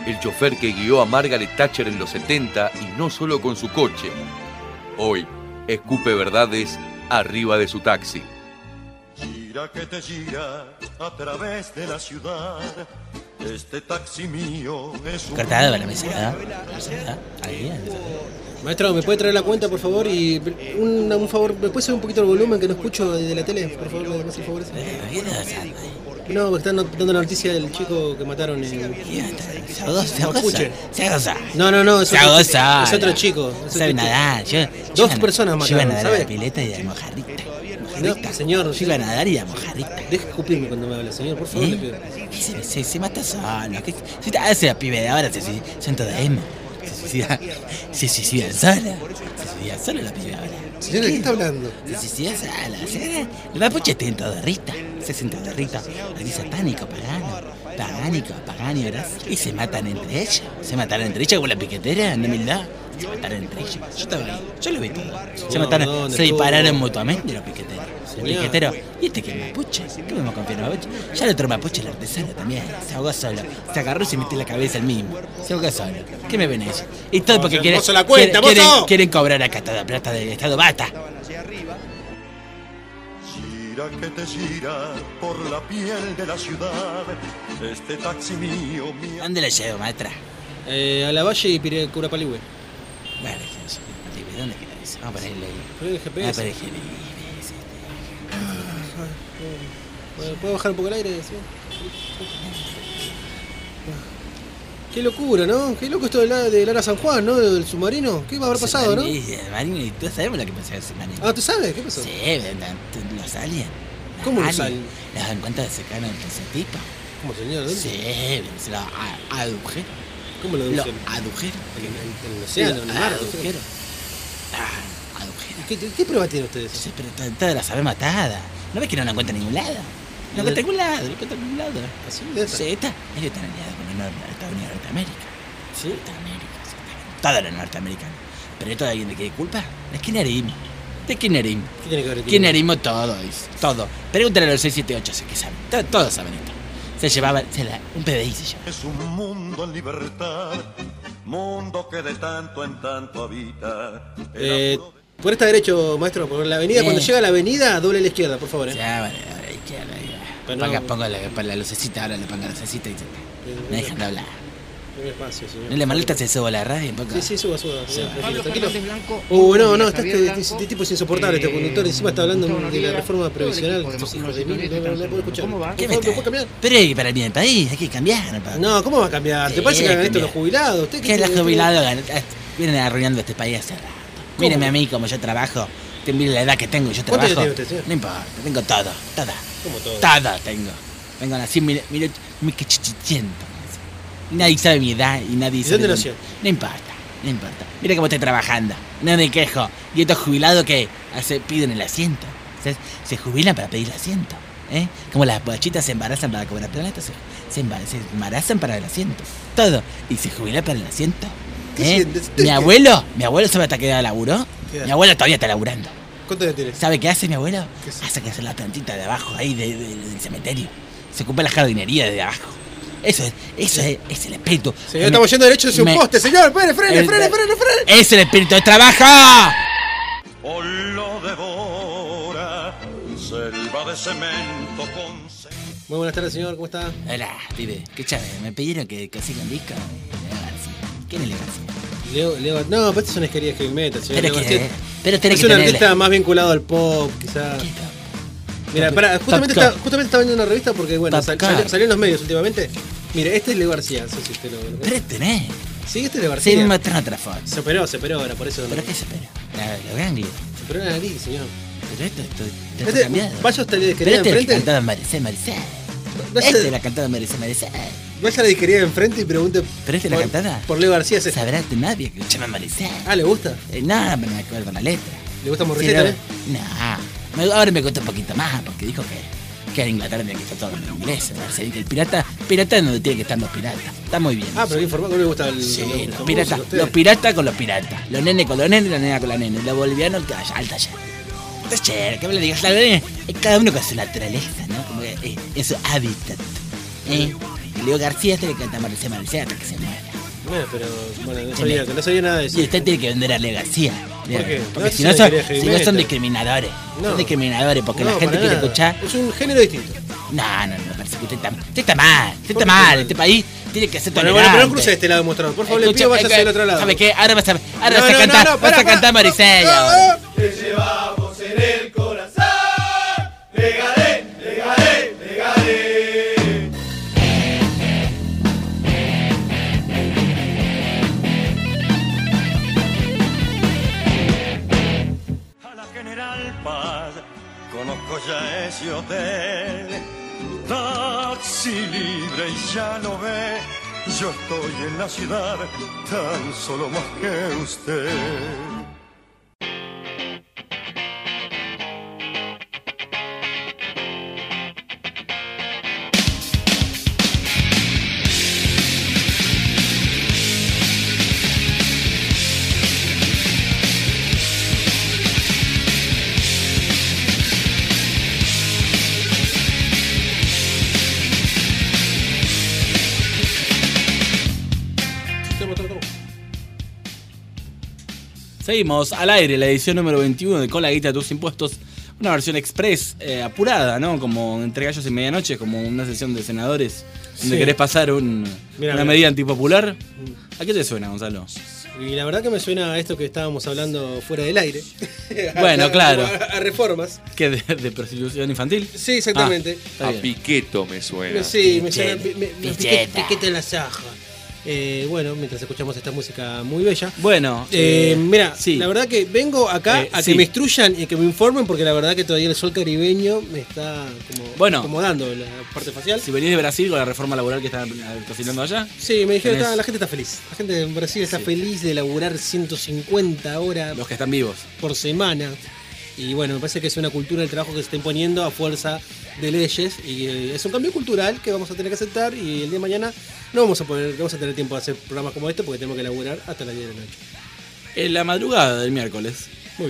el chofer que guió a Margaret Thatcher en los 70 y no solo con su coche. Hoy, escupe verdades arriba de su taxi. Gira que te gira a través de la ciudad. Este taxi mío es un... Cortado la mesa, ¿no? Ahí, Maestro, ¿me puede traer la cuenta, por favor? Y un favor, ¿me puede subir un poquito el volumen que no escucho de la tele? Por favor, ¿me hace el favor ese? ¿Qué estás haciendo ahí? No, me están dando la noticia del chico que mataron en... Se agoza. No, es otro chico. Sabe nadar. Dos personas mataron. Yo iba a nadar ¿sabe? a la pileta y de mojarrita. No, señor. Yo iba a nadar y de mojarrita. Deje escupirme cuando me habla, señor, por favor, le pido. Se mata solo. Si te hace la pibe de ahora, son todos emo. Se suicidan sola. La pibe ahora. Señor, ¿de qué está hablando? Se suicidan sola. Los mapuches tienen todo rita. Se sienten todo rita. Aquí satánico, pagano, ¿verdad? Y se matan entre ellos. Se mataron entre ellos como la piquetera, en humildad. Se mataron entre ellos. Yo estaba ahí. Yo lo vi todo. Se mataron, se dispararon mutuamente los piqueteros. El piquetero. ¿Y este que es mapuche? ¿Qué me confiar en mapuche? Ya el otro mapuche, el artesano también. Se ahogó solo. Se agarró y se metió en la cabeza el mismo. Se ahogó solo. ¿Qué me ven ellos? Y todo porque quieren cobrar acá toda plata del Estado. ¡Basta! Gira que te gira por la piel de la ciudad. Este taxi mío. ¿Dónde la llevo, maestra? A la Valle y Curapaligüe. Vale, ¿dónde queda eso? Vamos a ponerle ahí. Poner el GPS. Vamos a poner el GPS. ¿Puedo bajar un poco el aire? ¿Sí? Qué locura, ¿no? Qué loco esto de Lara San Juan, ¿no? Del submarino. ¿Qué va a haber pasado, no? El submarino, y todos sabemos lo que pasó en el submarino. Ah, ¿tú sabes? ¿Qué pasó? Sí, los aliens. ¿Cómo los aliens? Los encuentros cercanos de ese tipo. ¿Cómo, señor? ¿Dónde? Sí, se lo adujeron. ¿Cómo lo adujeron? Lo adujeron. En el océano, en el mar. Adujeron. ¿Qué prueba tienen ustedes? Sí, pero todas las sabemos atadas. ¿No ves que no la encuentran en ningún lado? No encuentran en ningún lado, ¿Así? Sí, ellos están aliados con Estados Unidos de Norteamérica. Sí, Norteamérica. Todos los norteamericanos. ¿Pero esto de alguien de qué culpa? ¿De kirchnerismo? ¿De kirchnerismo? ¿Qué tiene que ver el kirchnerismo? Todo, todo. Pregúntale a los 678, sé que saben. Todos saben esto. Se llevaba, un PBI se llevaba. Es un mundo en libertad, mundo que de tanto en tanto habita. Por esta derecho, maestro, por la avenida. Cuando llega a la avenida, doble a la izquierda, por favor. Ya, vale, a la izquierda. Pongo la lucecita, ahora le pongo la lucecita y me dejan de hablar. Espacio, señor. ¿No le molesta si subo a la radio un poco? Sí, suba. Tranquilo. No, está este tipo es insoportable, este conductor. Encima está hablando de la reforma previsional. Estos hijos de mí, no puedo escuchar. ¿Qué me está? cambiar? Pero hay que para mí el país, hay que cambiar. No, ¿cómo va a cambiar? ¿Te parece que hagan esto los jubilados? ¿Qué los jubilados vienen arruinando este país hace rato? Míreme a mí como yo trabajo. Mire la edad que tengo y yo trabajo. ¿Cuánto tiene usted, señor? No importa, tengo todo. ¿Cómo todo? Todo tengo. Vengo así, mire, que chichichento. Y nadie sabe mi edad y nadie sabe. ¿De dónde nació? No importa. Mira cómo estoy trabajando. No me quejo. Y estos jubilados que piden el asiento. Se jubilan para pedir el asiento. Como las bochitas se embarazan para cobrar plata, se embarazan para el asiento. Todo. Y se jubilan para el asiento. Mi abuelo sabe hasta qué edad laburó. Mi abuelo todavía está laburando. ¿Cuánto edad tiene? ¿Sabe qué hace mi abuelo? Hace que hace la plantita de abajo ahí del cementerio. Se ocupa la jardinería de abajo. Eso es el espíritu. Señor, estamos yendo derecho hacia un poste, señor. Frene. Es el espíritu de trabajo. O lo devora, selva de cemento con... Muy buenas tardes, señor. ¿Cómo está? Hola, pibe. ¿Qué chave? Me pidieron que consiga un disco. Leo García. ¿Quién es Leo García? Leo, no, pero estas son esquerías heavy metal, señor. Pero tenés es que un tenerle. artista más vinculado al pop, quizás. Mira, justamente estaba viendo una revista porque, bueno, salió en los medios últimamente. Mire, este es Leo García, no sé si usted lo... Pero tenés. Sí, este es Leo García. Sí, me muestran otra foto. Se operó ahora, por eso. ¿Pero qué se operó? Los ganglios. Se operó la nariz, señor. Pero esto está cambiado. Vaya hasta la disquería de enfrente. Pero este es la cantada Esta es la cantada Maricé. Vaya a la disquería de enfrente y pregunte. ¿Pero esta es la cantada? Por Leo García. Sabrá de nadie que llama Maricé. Ah, ¿le gusta? No, pero me acuerdo con la letra. ¿Le gusta Morriceta, No, ahora me cuesta un poquito más porque dijo que en Inglaterra tiene que estar todo en inglés. El pirata es donde tiene que estar los piratas. Está muy bien. Ah, pero qué informado, ¿cómo le gusta el... Sí, los piratas con los piratas. Los nenes con los nenes, la nena con la nena. Los bolivianos al taller. Taller, que me le digas, cada uno con su naturaleza, ¿no? Como en su hábitat. Y Leo García le canta Maricé hasta que se muera. Pero bueno, no sabía nada de eso. Y usted tiene que vender a Leo García. ¿Por qué? Porque No, si no si son, quería heavy si no son metal. discriminadores. No. Son discriminadores porque la No, gente para quiere nada. escuchar. Es un género distinto. No, parece que usted está mal. Usted está mal. Este país tiene que ser Bueno, tolerante. pero no cruce de este lado mostrador. Por favor, le pido váyase del otro lado. ¿Sabe qué? Ahora vas a No, cantar, no, vas a cantar Maricel ahora. Te llevamos en el corazón. Legaré, legaré, legaré. A la General Paz conozco ya ese hotel. Taxi libre y ya lo ve. Yo estoy en la ciudad tan solo más que usted. Seguimos al aire, la edición número 21 de Con la Guita de tus Impuestos. Una versión express, apurada, ¿no? Como entre gallos y medianoche, como una sesión de senadores. Donde Sí. querés pasar una Mirá. medida antipopular. ¿A qué te suena, Gonzalo? Y la verdad que me suena a esto que estábamos hablando fuera del aire. Bueno, claro. A reformas. ¿Qué? ¿De prostitución infantil? Sí, exactamente. Ah, está A bien. Piqueto me suena. Sí, me suena. Picheta. Piquete en la saja. Bueno, mientras escuchamos esta música muy bella. Bueno, Mira, sí. la verdad que vengo acá a sí. que me instruyan y que me informen porque la verdad que todavía el sol caribeño me está como acomodando la parte facial. Si venís de Brasil con la reforma laboral que están cocinando allá. Sí, me dijeron Tenés- la gente está feliz. La gente en Brasil está Sí. feliz de laburar 150 horas Los que están vivos. por semana. Y bueno, me parece que es una cultura del trabajo que se está imponiendo a fuerza de leyes y es un cambio cultural que vamos a tener que aceptar y el día de mañana no vamos a tener tiempo de hacer programas como este porque tenemos que laburar hasta las 10 de la noche. En la madrugada del miércoles, Muy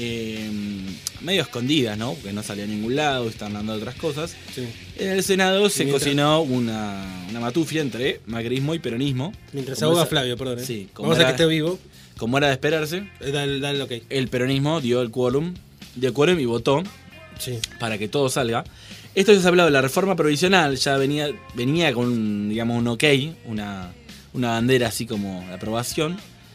bien. medio escondidas, ¿no? Porque no salía a ningún lado, estaban dando otras cosas. Sí. En el Senado se Mientras- cocinó una matufia entre macrismo y peronismo. Mientras se Como ahoga esa- Flavio, perdón. Sí, como vamos a ver era- que esté vivo. Como era de esperarse, Dale el ok. el peronismo dio el quórum y votó Sí. para que todo salga. Esto ya se ha hablado de la reforma provisional, ya venía con digamos, un ok, una bandera así como la aprobación.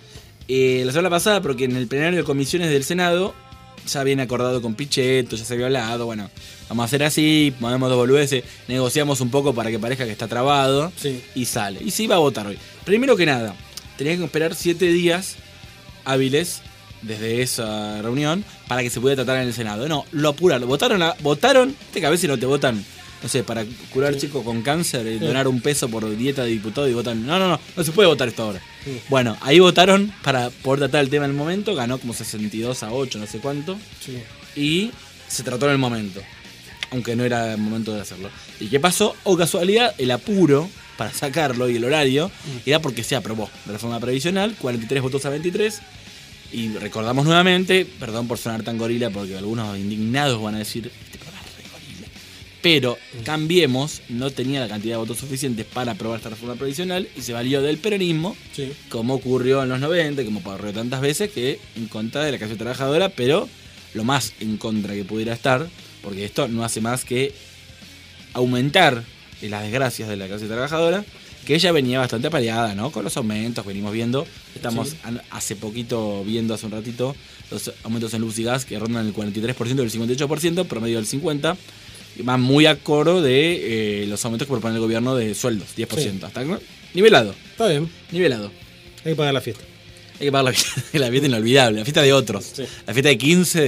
La semana pasada, porque en el plenario de comisiones del Senado ya habían acordado con Pichetto, ya se había hablado, bueno, vamos a hacer así, movemos dos boludeces, negociamos un poco para que parezca que está trabado Sí. y sale. Y se iba a votar hoy. Primero que nada, tenían que esperar 7 días hábiles desde esa reunión para que se pudiera tratar en el Senado. No, lo apuraron. Votaron, que a veces no te votan, no sé, para curar chicos con cáncer y donar un peso por dieta de diputado y votan. No se puede votar esto ahora. Sí. Bueno, ahí votaron para poder tratar el tema en el momento, ganó como 62-8, no sé cuánto, Sí. y se trató en el momento, aunque no era el momento de hacerlo. ¿Y qué pasó? O casualidad, el apuro para sacarlo y el horario era porque se aprobó la reforma previsional, 43 votos a 23. Y recordamos nuevamente, perdón por sonar tan gorila, porque algunos indignados van a decir, este programa es re gorila. Pero Cambiemos no tenía la cantidad de votos suficientes para aprobar esta reforma previsional y se valió del peronismo, Sí. como ocurrió en los 90, como ocurrió tantas veces, que en contra de la clase trabajadora, pero lo más en contra que pudiera estar, porque esto no hace más que aumentar las desgracias de la clase trabajadora, que ella venía bastante apareada, ¿no? Con los aumentos que venimos viendo. Estamos Sí. hace poquito viendo, hace un ratito, los aumentos en luz y gas que rondan el 43% del 58%, promedio del 50%. Y van muy a coro de los aumentos que propone el gobierno de sueldos, 10%. Hasta nivelado, Está bien. nivelado. Hay que pagar la fiesta. Hay que pagar la fiesta inolvidable, la fiesta de otros. Sí. La fiesta de 15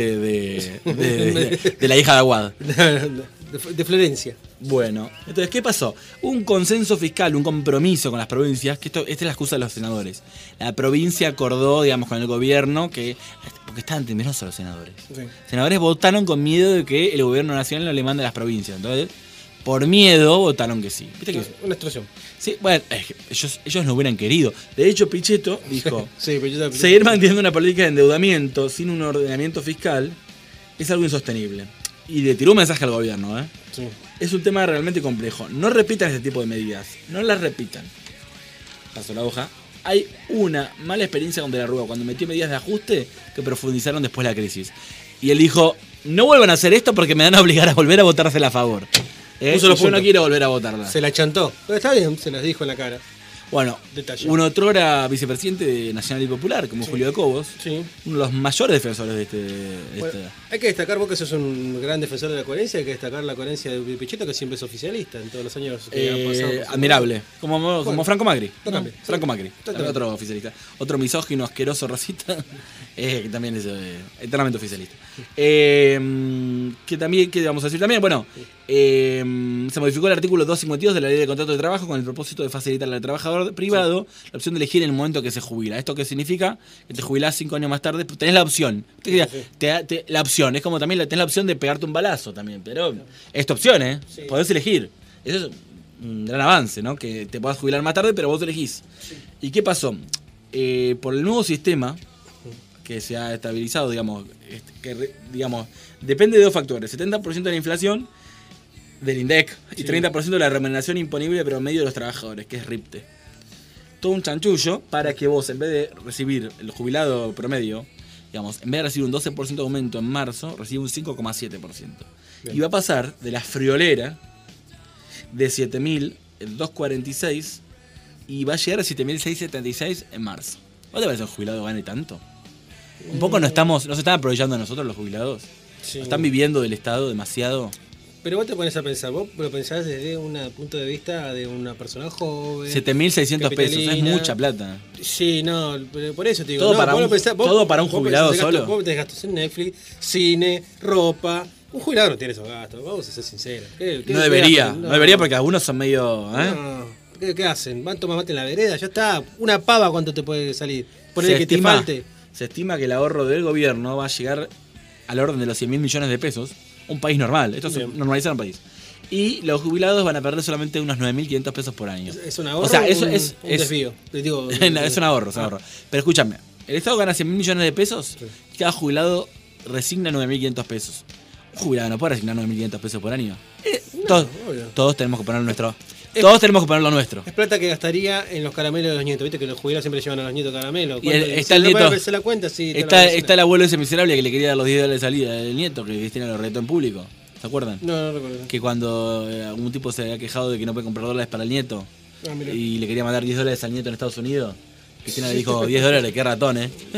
de la hija de Aguad. De Florencia. Bueno, entonces, ¿qué pasó? Un consenso fiscal, un compromiso con las provincias, que esta es la excusa de los senadores. La provincia acordó, digamos, con el gobierno porque estaban temerosos los senadores. Sí. Los senadores votaron con miedo de que el gobierno nacional no le mande a las provincias. Entonces, por miedo, votaron que sí. ¿Viste que Una extorsión. sí, bueno, es que ellos no hubieran querido. De hecho, Pichetto dijo, Sí, pero yo seguir manteniendo una política de endeudamiento sin un ordenamiento fiscal es algo insostenible. y le tiró un mensaje al gobierno, ¿eh? Sí. Es un tema realmente complejo. No repitan este tipo de medidas. No las repitan. Paso la hoja. Hay una mala experiencia con De la Rúa cuando metió medidas de ajuste que profundizaron después la crisis. Y él dijo, no vuelvan a hacer esto porque me van a obligar a volver a votársela a favor. Puso los yo no puntos. quiero volver a votarla. Se la chantó. Pero está bien, se las dijo en la cara. Bueno, Detalle. un otrora vicepresidente de Nacional y Popular, como Julio de Cobos, Sí. uno de los mayores defensores de este... Bueno, hay que destacar, vos que sos un gran defensor de la coherencia, hay que destacar la coherencia de Pichetto, que siempre es oficialista en todos los años que han pasado. por su admirable. Como Bueno, Franco Macri. totalmente. ¿no? Franco Macri. Totalmente. Otro oficialista. Otro misógino, asqueroso, racista. Que también es eternamente oficialista. Que también, ¿qué vamos a decir también? Bueno, se modificó el artículo 252 de la Ley de Contrato de Trabajo con el propósito de facilitar al trabajador privado la opción de elegir en el momento que se jubila. ¿Esto qué significa? Que te jubilás 5 años más tarde, tenés la opción. La opción, es como también tenés la opción de pegarte un balazo también, pero es tu opción, ¿eh? Sí. Podés elegir. Eso es un gran avance, ¿no? Que te puedas jubilar más tarde, pero vos elegís. ¿Y qué pasó? Por el nuevo sistema que se ha estabilizado, digamos, depende de dos factores: 70% de la inflación del INDEC y 30% de la remuneración imponible promedio de los trabajadores, que es RIPTE. Todo un chanchullo para que vos, en vez de recibir el jubilado promedio, digamos, en vez de recibir un 12% de aumento en marzo, recibe un 5,7%. Y va a pasar de la friolera de 7.246 y va a llegar a 7.676 en marzo. ¿Vos te parece que un jubilado gane tanto? Un poco nos están aprovechando a nosotros los jubilados. Sí. Nos están viviendo del Estado demasiado. Pero vos te pones a pensar, vos lo pensás desde un punto de vista de una persona joven. 7.600 pesos, es capitalina. mucha plata. Sí, no, pero por eso te digo. Todo no, para vos un- lo pensás- vos- todo para un vos jubilado pensás gastos- solo. Vos tenés gastos en Netflix, cine, ropa. Un jubilado no tiene esos gastos, vamos a ser sinceros. No debería, no debería porque algunos son medio... No. ¿Qué hacen? Van a tomar mate en la vereda, ya está. Una pava, ¿cuánto te puede salir? Ponele que te falte. Se estima que el ahorro del gobierno va a llegar al orden de los 100.000 millones de pesos. Un país normal, esto es Bien. normalizar un país. Y los jubilados van a perder solamente unos 9.500 pesos por año. Es un ahorro, O sea, eso un, es un desvío. Te digo, es un ahorro, es un ahorro. Pero escúchame, el Estado gana 100.000 millones de pesos y cada jubilado resigna 9.500 pesos. Un jubilado no puede resignar 9.500 pesos por año. obvio. Todos tenemos que poner lo nuestro. Todos tenemos que poner lo nuestro. Es plata que gastaría en los caramelos de los nietos. Viste que los jubilados siempre llevan a los nietos caramelos. Y está Si el no nieto. puede hacer la cuenta, sí. te Está, la está el abuelo ese miserable que le quería dar los 10 dólares de salida del nieto, que Cristina lo retó en público. ¿Se acuerdan? No recuerdo. Que cuando algún tipo se había quejado de que no puede comprar dólares para el nieto Ah, mirá. y le quería mandar 10 dólares al nieto en Estados Unidos, Cristina le dijo 10 dólares, qué ratón,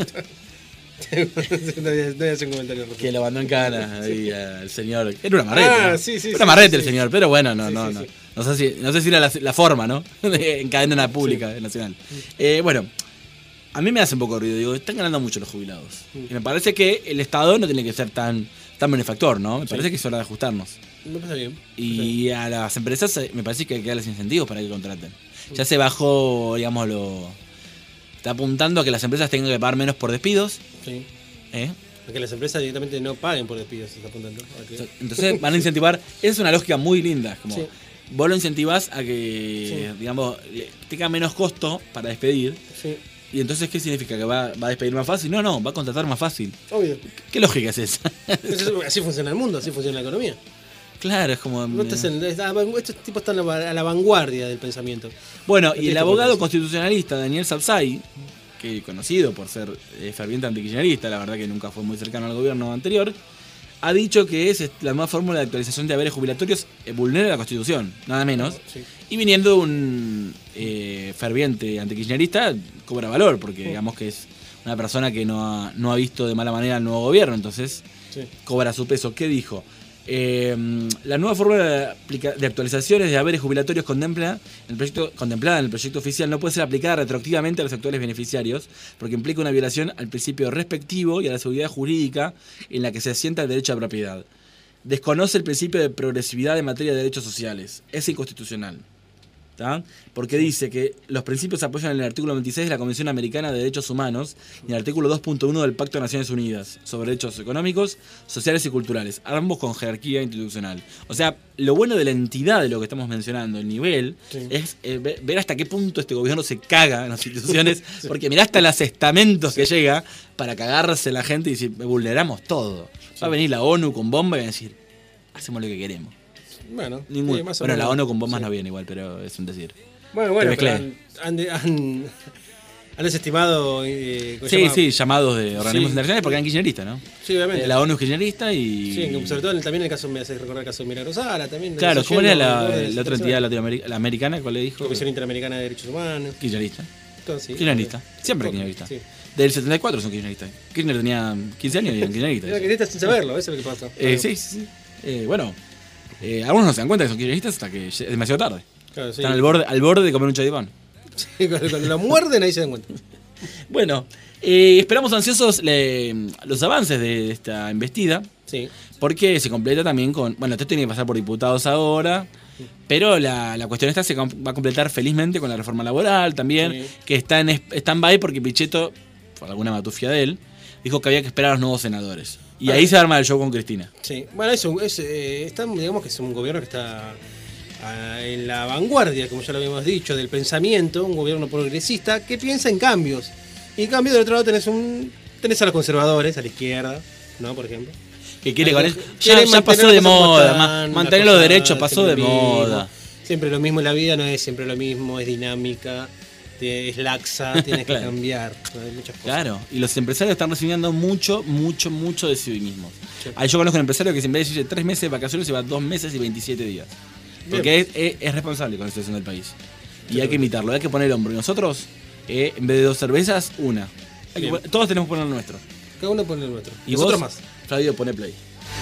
no voy a hacer un comentario. que lo mandó en cana ahí al señor. Era una marreta. ¿no? Sí, sí, Era sí, una marreta sí, el sí. señor, pero bueno, no, Sí, no, sí, no. sí. No sé si era la forma, ¿no? En cadena pública nacional. Bueno, a mí me hace un poco de ruido. Digo, están ganando mucho los jubilados. Y me parece que el Estado no tiene que ser tan benefactor, ¿no? Me parece que es hora de ajustarnos. Me pasa bien. Y a las empresas me parece que hay que darles incentivos para que contraten. Ya se bajó, digamos, está apuntando a que las empresas tengan que pagar menos por despidos. Sí. ¿eh? Que las empresas directamente no paguen por despidos, se está apuntando. Entonces van a incentivar. Esa es una lógica muy linda. Como Sí. vos lo incentivás a que, Sí. digamos, tenga menos costo para despedir. Sí. Y entonces, ¿qué significa? ¿Que va a despedir más fácil? No, va a contratar más fácil. Obvio. ¿Qué lógica es esa? Así funciona el mundo, así funciona la economía. Claro, es como... Estos tipos están a la vanguardia del pensamiento. Bueno, y Triste el abogado porque- constitucionalista Daniel Sapsay, que conocido por ser ferviente antikirchnerista, la verdad que nunca fue muy cercano al gobierno anterior, ha dicho que la nueva fórmula de actualización de haberes jubilatorios vulnera la Constitución, nada menos. Sí. Y viniendo de un ferviente antikirchnerista, cobra valor, porque digamos que es una persona que no ha visto de mala manera al nuevo gobierno, entonces Sí. cobra su peso. ¿Qué dijo? La nueva fórmula de actualizaciones de haberes jubilatorios contemplada en el proyecto oficial no puede ser aplicada retroactivamente a los actuales beneficiarios porque implica una violación al principio respectivo y a la seguridad jurídica en la que se asienta el derecho a propiedad. Desconoce el principio de progresividad en materia de derechos sociales. Es inconstitucional. ¿tá? Porque dice que los principios se apoyan en el artículo 26 de la Convención Americana de Derechos Humanos y en el artículo 2.1 del Pacto de Naciones Unidas sobre derechos económicos, sociales y culturales, ambos con jerarquía institucional. O sea, lo bueno de la entidad de lo que estamos mencionando, el nivel, Sí. es ver hasta qué punto este gobierno se caga en las instituciones, porque mirá hasta los estamentos que llega para cagarse la gente y decir, vulneramos todo. Va a venir la ONU con bomba y va a decir, hacemos lo que queremos. Bueno, Ningún, sí, más o bueno, la menos. ONU con bombas Sí. no viene igual, pero es un decir. Bueno, Te pero mezclé. han desestimado. ¿cómo se Sí, llama? sí, llamados de organismos Sí. internacionales porque eran kirchneristas, ¿no? Sí, obviamente. La ONU es kirchnerista y... Sí, sobre todo también en el caso, me hace recordar el caso de Milagro Sala, también. Claro, ¿cómo era la otra entidad entidad latinoamericana, la americana? ¿Cuál le dijo? Comisión Interamericana de Derechos Humanos. Kirchnerista. Entonces, sí. Kirchnerista. Siempre kirchnerista. Sí. Del 74 son kirchneristas. Kirchner tenía 15 años y eran kirchneristas. Era kirchnerista sin saberlo, eso es lo que pasa. Sí, sí, sí. Bueno, algunos no se dan cuenta que son kirchneristas hasta que es demasiado tarde. Claro, sí. Están al borde de comer un choripán. Sí, cuando lo muerden ahí se dan cuenta. Bueno, esperamos ansiosos los avances de esta embestida. Sí. Porque se completa también con... Bueno, esto tiene que pasar por diputados ahora, pero la cuestión esta se va a completar felizmente con la reforma laboral también, Sí. que está en stand-by porque Pichetto, por alguna matufia de él, dijo que había que esperar a los nuevos senadores. Y ahí se arma el show con Cristina. Sí. Bueno, digamos que es un gobierno que está en la vanguardia, como ya lo habíamos dicho, del pensamiento, un gobierno progresista que piensa en cambios. Y en cambio, del otro lado tenés a los conservadores, a la izquierda, ¿no? Por ejemplo. Que quiere con eso. Quieren Ya pasó mantener de las cosas como moda. están, Mantener una los cosa derechos pasó de siempre lo mismo. moda. Siempre lo mismo en la vida, no es siempre lo mismo, es dinámica, es laxa, tienes que Claro. cambiar, ¿no? Hay muchas cosas. Claro, y los empresarios están recibiendo mucho de sí mismos. Sí. Ahí yo conozco un empresario que en vez de decirse 3 meses de vacaciones se va 2 meses y 27 días. Porque es responsable con la situación del país. Y hay que imitarlo, hay que poner el hombro. Y nosotros, en vez de 2 cervezas, una. Bien. Todos tenemos que poner el nuestro. Cada uno pone el nuestro. Y Nosotros vos, más. Flavio, pone play.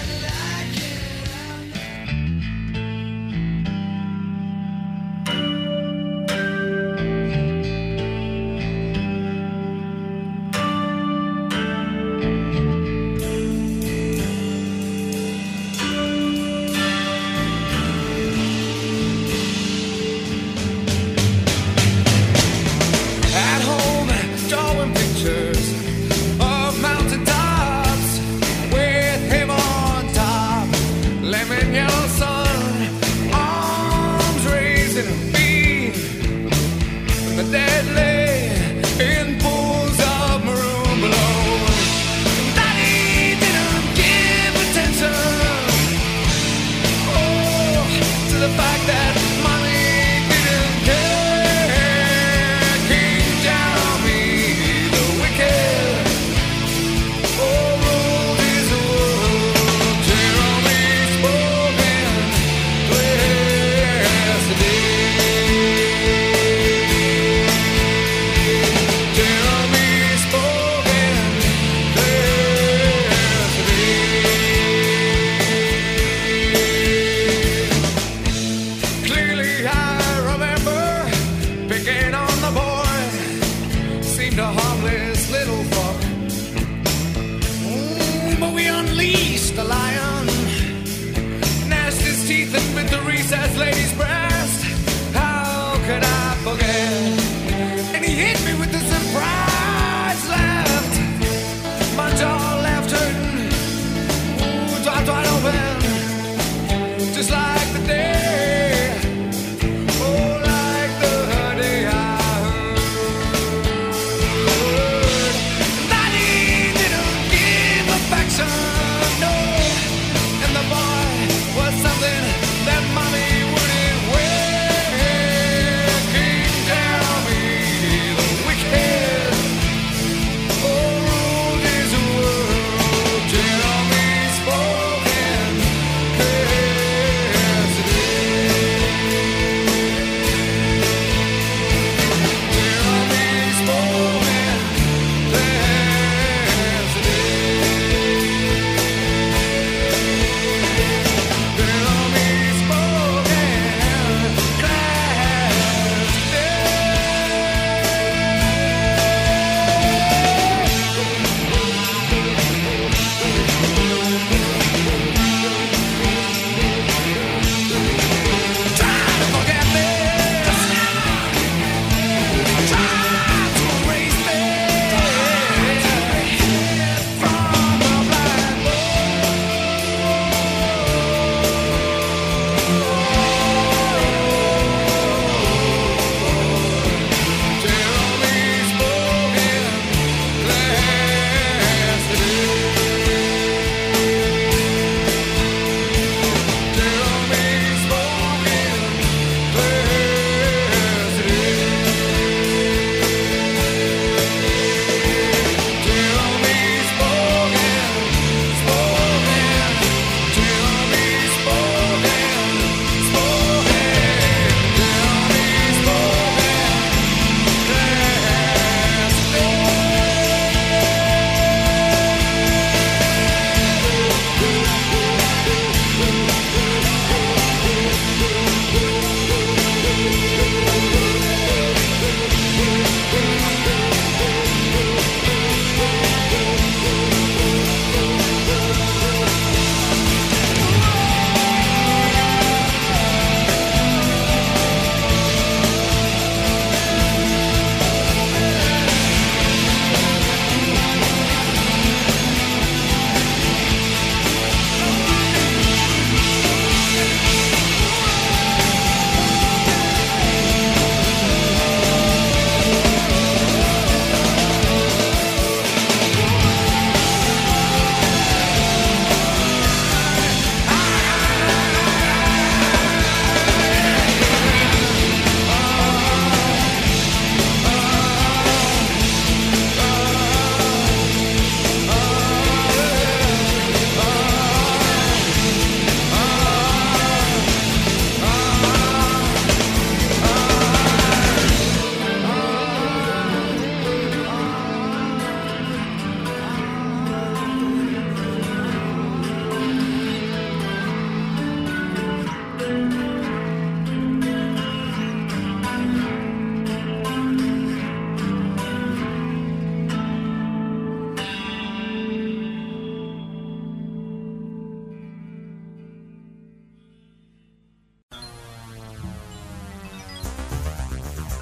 At home, drawing pictures of mountain tops with him on top. Lemon yellow sun, arms raising a beam. The dead lay in pools of maroon below. Daddy didn't give attention, to the fact that mommy didn't care. King Jeremy the wicked overruled his world. Jeremy spoken yesterday. Jeremy spoken yesterday. Clearly I remember picking on the boy. Seemed a harmless little fuck. But we unleashed the lion. Gnashed his teeth and bit the recessed lady's breast. How could I forget? And he hit me with the surprise left. My jaw left hurting. Ooh, dropped wide open. Just like the day. Oh, like the day I heard that he didn't give affection, no. And the boy was something that mommy wouldn't wear. King Jeremy the wicked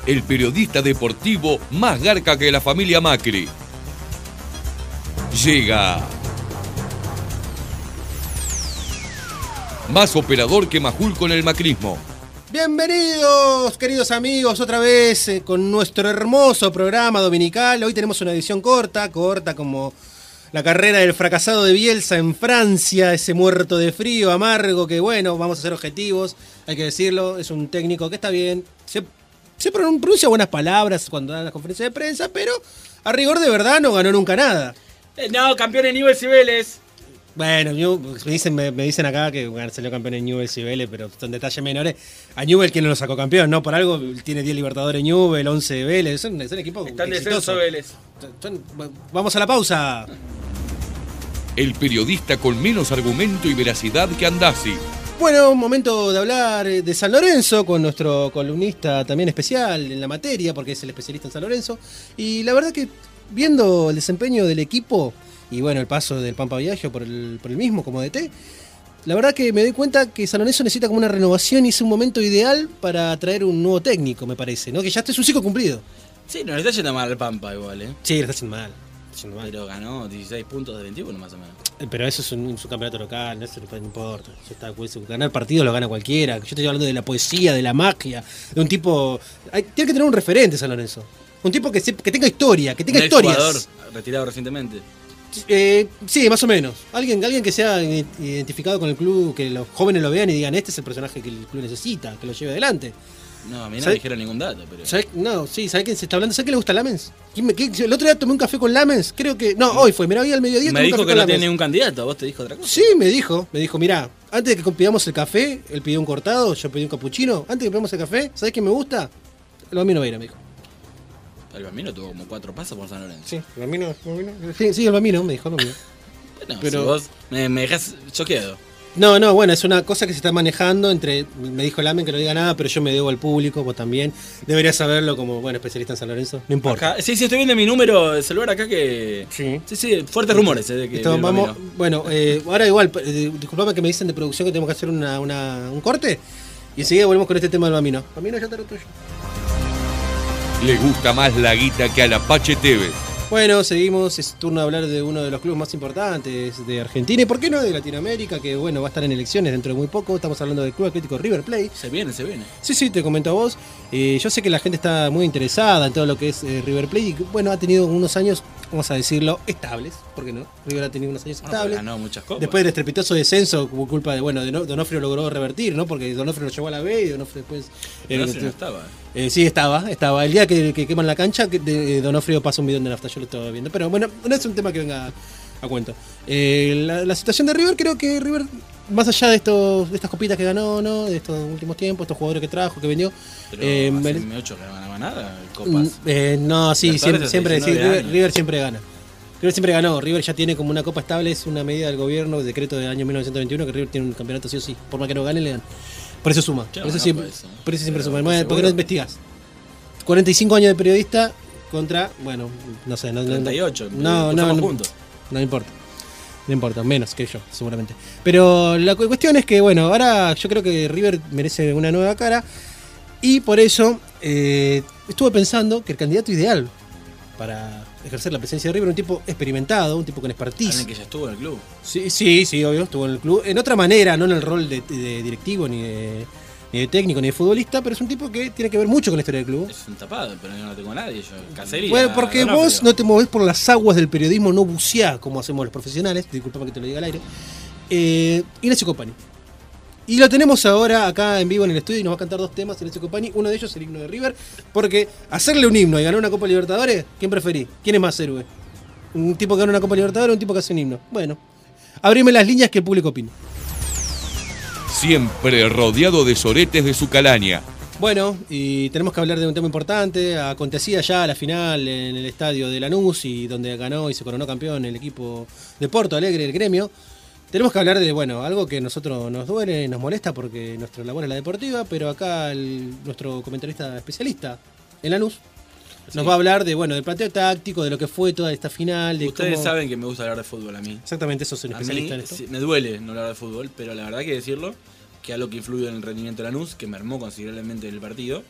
el periodista deportivo más garca que la familia Macri. Llega. Más operador que Majul con el macrismo. Bienvenidos, queridos amigos, otra vez con nuestro hermoso programa dominical. Hoy tenemos una edición corta como la carrera del fracasado de Bielsa en Francia, ese muerto de frío, amargo, que bueno, vamos a ser objetivos, hay que decirlo, es un técnico que está bien, se pronuncia buenas palabras cuando da las conferencias de prensa, pero a rigor de verdad no ganó nunca nada. No, campeón en Newell's y Vélez. Bueno, me dicen acá que salió campeón en Newell's y Vélez, pero son detalles menores. A Newell's, ¿quién no lo sacó campeón? No, por algo tiene 10 Libertadores Newell's, 11 de Vélez, son equipos Están de exitosos. descenso Vélez. Vamos a la pausa. El periodista con menos argumento y veracidad que Andazzi. Bueno, momento de hablar de San Lorenzo con nuestro columnista también especial en la materia, porque es el especialista en San Lorenzo. Y la verdad que viendo el desempeño del equipo y bueno, el paso del Pampa Viaggio por el mismo como DT, la verdad que me doy cuenta que San Lorenzo necesita como una renovación y es un momento ideal para traer un nuevo técnico, me parece, ¿no? Que ya este es un ciclo cumplido. Sí, no le está yendo mal al Pampa igual, ¿eh? Sí, le está haciendo mal. Pero ganó 16 puntos de 21 más o menos. Pero eso es un campeonato local, no importa. Ganar partidos lo gana cualquiera. Yo estoy hablando de la poesía, de la magia, de un tipo... Tiene que tener un referente San Lorenzo. Un tipo que tenga historia, que tenga historias. Un jugador retirado recientemente. Sí, más o menos. Alguien que sea identificado con el club, que los jóvenes lo vean y digan, este es el personaje que el club necesita, que lo lleve adelante. No, a mí no me dijeron ningún dato, pero... ¿Sabes quién se está hablando? ¿Sabes qué le gusta a Lamens? El otro día tomé un café con Lamens, creo que... No, hoy fue, mirá, hoy al mediodía me tomé un dijo café que con no tiene Lamens. ningún candidato, ¿vos te dijo otra cosa? Sí, me dijo, mirá, antes de que pidamos el café, él pidió un cortado, yo pedí un capuchino, antes de que pidamos el café, ¿sabes qué me gusta? El Bambino Veira, me dijo. El Bambino tuvo como 4 pasos por San Lorenzo. Sí, el Bambino. Sí, el Bambino, me dijo, el Bambino. Bueno, pero si vos me dejás choqueado. No, bueno, es una cosa que se está manejando entre... Me dijo Lamen que no diga nada, pero yo me debo al público, vos también. Deberías saberlo como, bueno, especialista en San Lorenzo. No importa. Acá, sí, estoy viendo mi número de celular acá que... Sí. Sí, fuertes rumores de que... Vamos, bueno, ahora igual, disculpame que me dicen de producción que tenemos que hacer un corte. Y enseguida volvemos con este tema del Bambino. Bambino, ya te lo tuyo. Le gusta más la guita que al Apache Tevez. Bueno, seguimos, es turno de hablar de uno de los clubes más importantes de Argentina y por qué no de Latinoamérica, que bueno, va a estar en elecciones dentro de muy poco. Estamos hablando del Club Atlético River Plate. Se viene. Sí, te comento a vos. Yo sé que la gente está muy interesada en todo lo que es River Plate y bueno, ha tenido unos años, vamos a decirlo, estables. ¿Por qué no? River ha tenido unos años estables. Ganó muchas copas. Después del estrepitoso descenso, por culpa de, bueno, Donofrio logró revertir, ¿no? Porque Donofrio lo llevó a la B y Donofrio después... No estaba. Sí, estaba. El día que queman la cancha, Donofrio pasa un bidón de nafta, yo lo estaba viendo. Pero bueno, no es un tema que venga a cuento. La situación de River, creo que River, más allá de estas copitas que ganó, ¿no? De estos últimos tiempos, estos jugadores que trajo, que vendió. Pero hace 8 que no ganaba nada, copas. No, sí, siempre sí, River siempre gana. River siempre ganó. River ya tiene como una copa estable, es una medida del gobierno, decreto del año 1921, que River tiene un campeonato sí o sí. Por más que no gane, le dan. Por eso suma. Por eso siempre suma. ¿Por qué no investigás? 45 años de periodista contra, bueno, no sé. 38. No importa, menos que yo, seguramente. Pero la cuestión es que, bueno, ahora yo creo que River merece una nueva cara. Y por eso estuve pensando que el candidato ideal para ejercer la presencia de River, un tipo experimentado, un tipo con expertise. ¿Alguien que ya estuvo en el club? Sí, obvio, estuvo en el club. En otra manera, no en el rol de directivo, ni de técnico, ni de futbolista, pero es un tipo que tiene que ver mucho con la historia del club. Es un tapado, pero yo no tengo a nadie. Cacería. Bueno, porque vos no te movés por las aguas del periodismo, no buceás como hacemos los profesionales, disculpame que te lo diga al aire. Ignacio Copani. Y lo tenemos ahora acá en vivo en el estudio y nos va a cantar 2 temas, Ignacio Copani. Uno de ellos el himno de River, porque hacerle un himno y ganar una Copa Libertadores, ¿quién preferís? ¿Quién es más héroe? ¿Un tipo que gana una Copa Libertadores o un tipo que hace un himno? Bueno, abrime las líneas que el público opine. Siempre rodeado de soretes de su calaña. Bueno, y tenemos que hablar de un tema importante. Acontecía ya la final en el estadio de Lanús y donde ganó y se coronó campeón el equipo de Porto Alegre, el Gremio. Tenemos que hablar de, bueno, algo que a nosotros nos duele, nos molesta porque nuestra labor es la deportiva, pero acá nuestro comentarista especialista en Lanús nos va a hablar de, bueno, del planteo táctico, de lo que fue toda esta final. De Ustedes cómo... saben que me gusta hablar de fútbol a mí. Exactamente, sos un especialista en esto. Sí, me duele no hablar de fútbol, pero la verdad hay que decirlo, que algo que influyó en el rendimiento de Lanús, que mermó considerablemente el partido,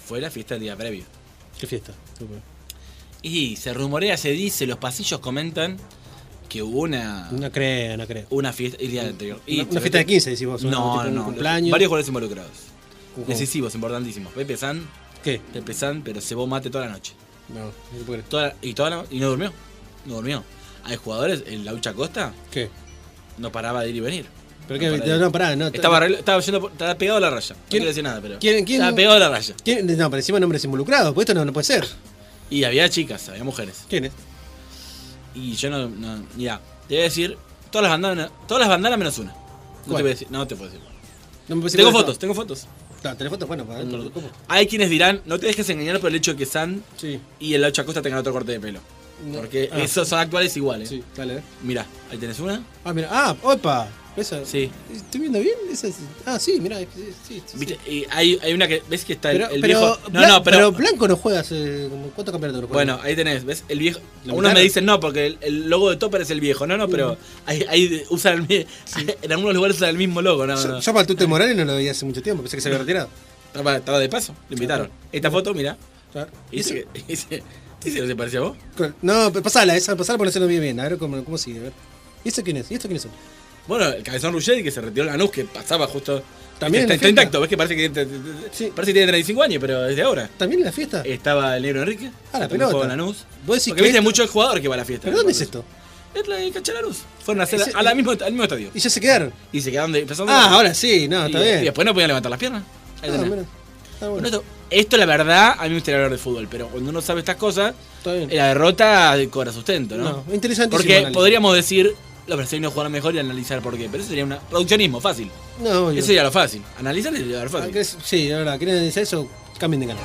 fue la fiesta del día previo. ¿Qué fiesta? Y se rumorea, se dice, los pasillos comentan que hubo una creo. fiesta el día anterior. Una fiesta de 15, decís vos. No, un no. cumpleaños. Varios jugadores involucrados. ¿Cómo? Decisivos, importantísimos. Pepe San, ¿Qué? pero cebó mate toda la noche. No se puede creer. Y no durmió. No durmió. Hay jugadores, el Laucha Costa, ¿Qué? no paraba de ir y venir. ¿Pero qué? No, pará, no. Estaba pegado a la raya. No quiero decir nada, pero. ¿Quién? Estaba pegado a la raya. No, pero encima nombres involucrados, pues esto no puede ser. Y había chicas, había mujeres. ¿Quiénes? Y yo no mira, te voy a decir, todas las bandanas menos una. No te voy a decir, no te puedo decir. No me puede Tengo decir fotos, tengo fotos. No, tenés fotos, bueno, para No, ¿cómo? Hay quienes dirán, no te dejes engañar por el hecho de que San Sí. y el Laucha Costa tengan otro corte de pelo. No. Porque Ah. esos son actuales iguales. Sí, dale. Mirá, ahí tenés una. Ah, mira. Opa. Esa. Sí. ¿Estoy viendo bien? Sí, mirá. Sí. ¿Viste? Y hay una que, ¿ves que está el Pero viejo? pero Blanco no juega hace. ¿Cuántos campeonatos no juega? Bueno, ahí tenés, ¿ves? El viejo. ¿Lo Algunos me mataron? dicen no, porque el logo de Topper es el viejo. No, pero ahí usan en algunos lugares usan el mismo logo. No. Yo para el Tute Morales no lo veía hace mucho tiempo, pensé que se había retirado. Estaba de paso, lo invitaron. Esta foto, mirá. A ver. Dice que no se parecía a vos. No, pasala por no se lo vi bien. A ver cómo sigue. A ver. ¿Y eso quién es? ¿Y esto quiénes son? Bueno, el Cabezón Ruggeri que se retiró en Lanús, que pasaba justo. También en la está fiesta. intacto, ves que parece que Sí. parece que tiene 35 años, pero desde ahora. ¿También en la fiesta? Estaba el negro Enrique. Ah, la que pelota. jugó en Lanús. Vos decís Porque que viste esto- mucho el jugador que va a la fiesta. ¿Pero dónde es esto? Es la de Cancha Lanús. Fueron a hacer Ese- al mismo estadio. ¿Y ya se quedaron? Y se quedaron empezando. Ah, ahora sí, no, está y bien. después no podían levantar las piernas. Ahí Ah, tenés. mira. Está Bueno, bueno. esto la verdad, a mí me gustaría hablar de fútbol, pero cuando uno sabe estas cosas, Está bien. la derrota cobra sustento, ¿no? No, interesantísimo Porque análisis. podríamos decir, los brasileños jugaron mejor y analizar por qué, pero eso sería un produccionismo fácil. No, obvio. Eso sería lo fácil. Analizar sería lo Ah, fácil. Sí, la verdad, quieren decir eso, cambien de canal.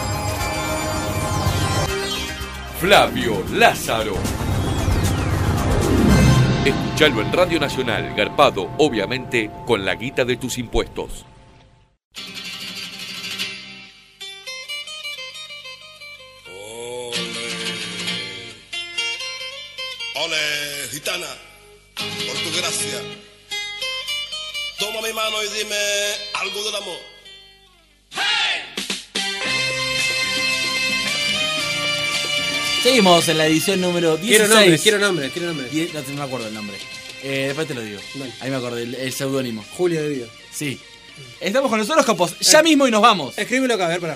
Flavio Lázaro. Escuchalo en Radio Nacional, garpado, obviamente, con la guita de tus impuestos. Ole, gitana, por tu gracia. Toma mi mano y dime algo del amor. Seguimos en la edición número 16. Quiero nombres. No me acuerdo el nombre. Después te lo digo. Dale. Ahí me acordé, el seudónimo. Julio de Vida. Sí. Estamos con los horóscopos. Ya mismo y nos vamos. Escríbelo acá, a ver, pará.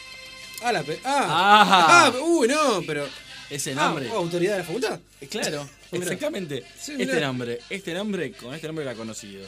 No, pero. Ese nombre. ¿Autoridad de la facultad? Claro, Mirá. exactamente. Sí, mirá. Este nombre, con este nombre era conocido.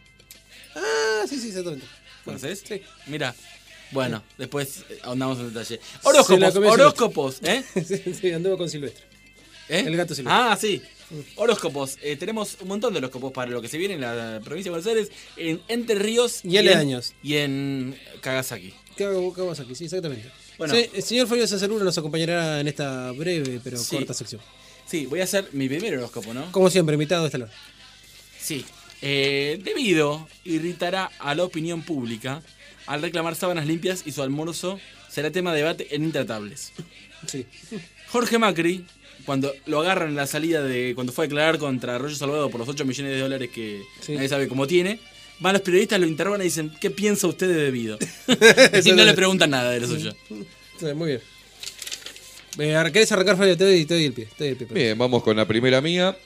Ah, sí, exactamente. ¿Conoces? Sí. Mira. Bueno, después ahondamos en detalle. Se la Horóscopos, comió horóscopos, ¿eh? Sí, anduvo con Silvestre. ¿Eh? El gato silvestre. Ah, sí. Horóscopos. Tenemos un montón de horóscopos para lo que se viene en la provincia de Buenos Aires, en Entre Ríos Y aledaños. y en Kagasaki. ¿Qué vamos aquí? Sí, exactamente. Bueno. Sí, el señor Fabio Cesaruro nos acompañará en esta breve pero Sí. corta sección. Sí, voy a hacer mi primer horóscopo, ¿no? Como siempre, invitado de estelar. Sí. Debido irritará a la opinión pública al reclamar sábanas limpias y su almuerzo será tema de debate en Intratables. Sí. Jorge Macri, cuando lo agarran en la salida de cuando fue a declarar contra Arroyo Salvador por los 8 millones de dólares que Sí. nadie sabe cómo tiene, van los periodistas, lo interrogan y dicen, ¿qué piensa usted de Debido? Y no le preguntan nada de lo suyo. Sí, muy bien. ¿Querés arrancar, Fabio? Te doy el pie. Bien, vamos con la primera mía.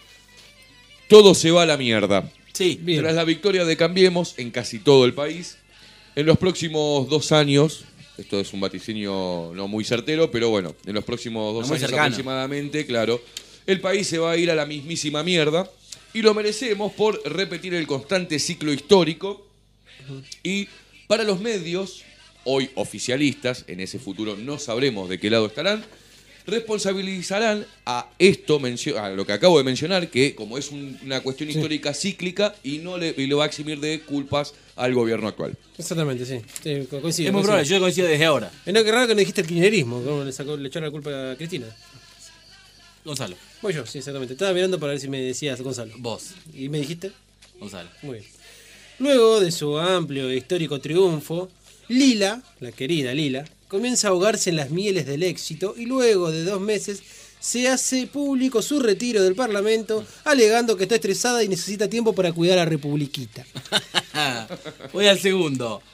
Todo se va a la mierda. Sí, Bien. Tras la victoria de Cambiemos en casi todo el país, en los próximos 2 años, esto es un vaticinio no muy certero, pero bueno, en los próximos 2 muy años cercano. aproximadamente, claro, el país se va a ir a la mismísima mierda y lo merecemos por repetir el constante ciclo histórico. Y para los medios, hoy oficialistas, en ese futuro no sabremos de qué lado estarán, responsabilizarán a esto, a lo que acabo de mencionar, que como es una cuestión histórica cíclica y lo va a eximir de culpas al gobierno actual. Exactamente, sí. Sí, coincido. es muy probable, yo coincido desde ahora. No, qué raro que no dijiste el kirchnerismo, cómo le echó la culpa a Cristina. Gonzalo, Voy yo, sí, exactamente. Estaba mirando para ver si me decías Gonzalo. vos, ¿Y me dijiste? Gonzalo. Muy bien. Luego de su amplio e histórico triunfo, Lila, la querida Lila, comienza a ahogarse en las mieles del éxito y luego de 2 meses se hace público su retiro del Parlamento, alegando que está estresada y necesita tiempo para cuidar a Republiquita. Voy al segundo.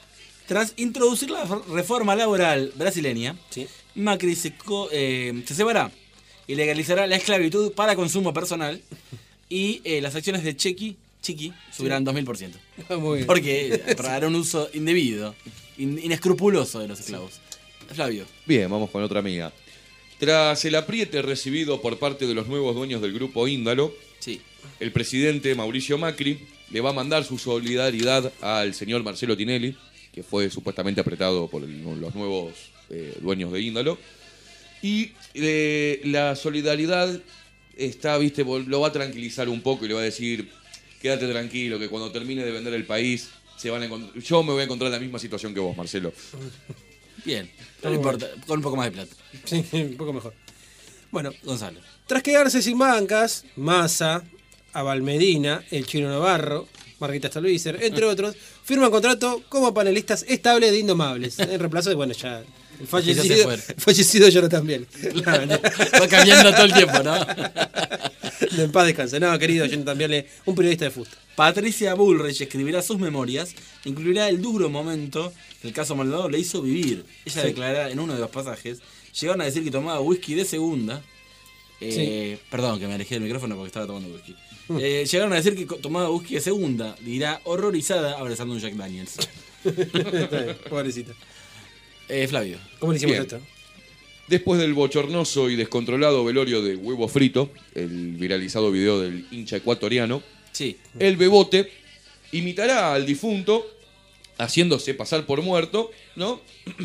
Tras introducir la reforma laboral brasileña, Sí. Macri se separará y legalizará la esclavitud para consumo personal y las acciones de Chiqui subirán 2000%. Muy bien. Porque hará un uso indebido, inescrupuloso de los esclavos. Flavio. Bien, vamos con otra amiga. Tras el apriete recibido por parte de los nuevos dueños del grupo Índalo, Sí. el presidente Mauricio Macri le va a mandar su solidaridad al señor Marcelo Tinelli, que fue supuestamente apretado por los nuevos dueños de Índalo. Y la solidaridad está, viste, lo va a tranquilizar un poco y le va a decir, quédate tranquilo, que cuando termine de vender el país, yo me voy a encontrar en la misma situación que vos, Marcelo. Bien, no importa, con un poco más de plata. Sí, un poco mejor. Bueno, Gonzalo. tras quedarse sin bancas, Massa, Abal Medina, el Chino Navarro, Margarita Stolbizer, entre otros, firman contrato como panelistas estables de Indomables. En reemplazo de, bueno, ya el fallecido Jonathan Biel. Va cambiando todo el tiempo, ¿no? En paz descanse. No, querido Jonathan Biel, un periodista de fusta. Patricia Bullrich escribirá sus memorias, incluirá el duro momento que el caso Maldonado le hizo vivir. Ella declarará en uno de los pasajes, llegaron a decir que tomaba whisky de segunda. Perdón, que me alejé del micrófono porque estaba tomando whisky. Llegaron a decir que tomaba whisky de segunda, dirá horrorizada abrazando un Jack Daniels. Pobrecita. Flavio. ¿Cómo le hicimos Bien. esto? Después del bochornoso y descontrolado velorio de Huevo Frito, el viralizado video del hincha ecuatoriano, Sí. el Bebote imitará al difunto haciéndose pasar por muerto, ¿no?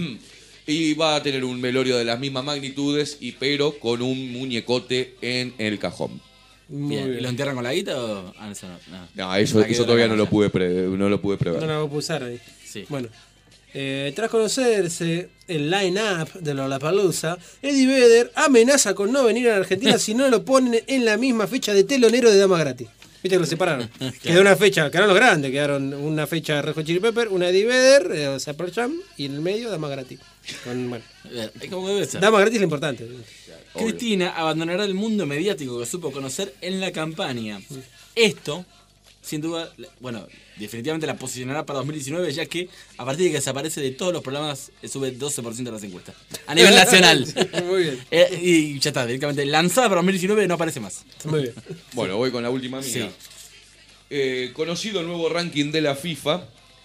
Y va a tener un velorio de las mismas magnitudes, pero con un muñecote en el cajón. Muy Bien. ¿Y bien. lo entierran con la guita o...? Ah, eso no. No, eso todavía no lo pude prever. No la voy a pulsar ahí. Sí. Bueno, tras conocerse el line-up de Lollapalooza, Eddie Vedder amenaza con no venir a la Argentina si no lo ponen en la misma fecha de telonero de Dama Gratis. Viste que lo separaron. Quedó una fecha, quedaron los grandes, quedaron una fecha Red Hot Chili Pepper, una Eddie Vedder, o sea, Pearl Jam, y en el medio Dama Gratis. Bueno, Es como debe ser. Dama Gratis es lo importante. Cristina abandonará el mundo mediático que supo conocer en la campaña. Esto, sin duda, bueno, definitivamente la posicionará para 2019, ya que a partir de que desaparece de todos los programas, sube 12% de las encuestas. A nivel nacional. Muy bien. Y ya está, directamente lanzada para 2019 no aparece más. Muy bien. Bueno, voy con la última mía. Conocido el nuevo ranking de la FIFA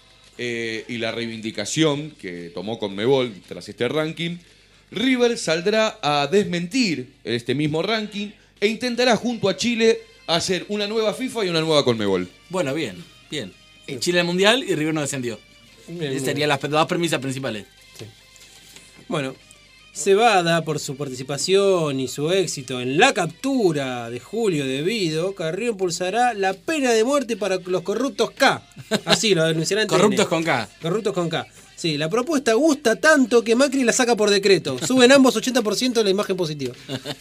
y la reivindicación que tomó Conmebol tras este ranking, River saldrá a desmentir este mismo ranking e intentará junto a Chile hacer una nueva FIFA y una nueva Conmebol. Bueno, bien, bien. Chile al Mundial y River no descendió. Bien, Esas serían las dos premisas principales. Bueno, cebada por su participación y su éxito en la captura de Julio de Vido, Carrió impulsará la pena de muerte para los corruptos K. Así lo denunciarán. Corruptos con K. Corruptos con K. Sí, la propuesta gusta tanto que Macri la saca por decreto. Suben ambos 80% la imagen positiva.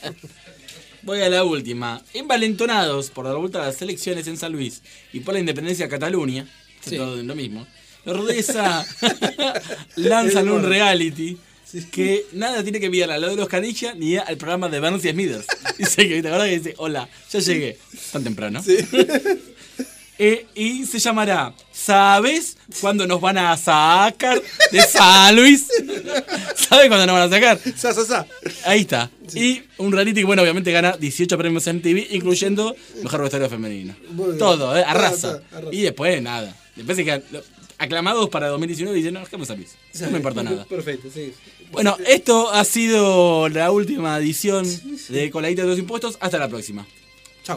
Voy a la última. Envalentonados por dar vuelta a las elecciones en San Luis y por la independencia de Cataluña, Sí. todo lo mismo, los Rodeza lanzan un reality que nada tiene que ver a lo de los Canilla ni al programa de Bernie Smithers. Dice que, ¿te acordás que dice, hola, ya llegué? Tan temprano. Sí. Y se llamará ¿Sabes cuándo nos van a sacar de San Luis? ¿Sabes cuándo nos van a sacar? Sa. Ahí está. Y un reality que, bueno, obviamente gana 18 premios MTV, incluyendo Mejor Vestuario Femenino. Muy bien. Todo, arrasa. Arrasa. Y después, nada. Después se quedan aclamados para 2019 y dicen, no, dejemos a Luis. No me importa nada. Perfecto, sí. Bueno, esto ha sido la última edición de Coladita de los Impuestos. Hasta la próxima. Chao.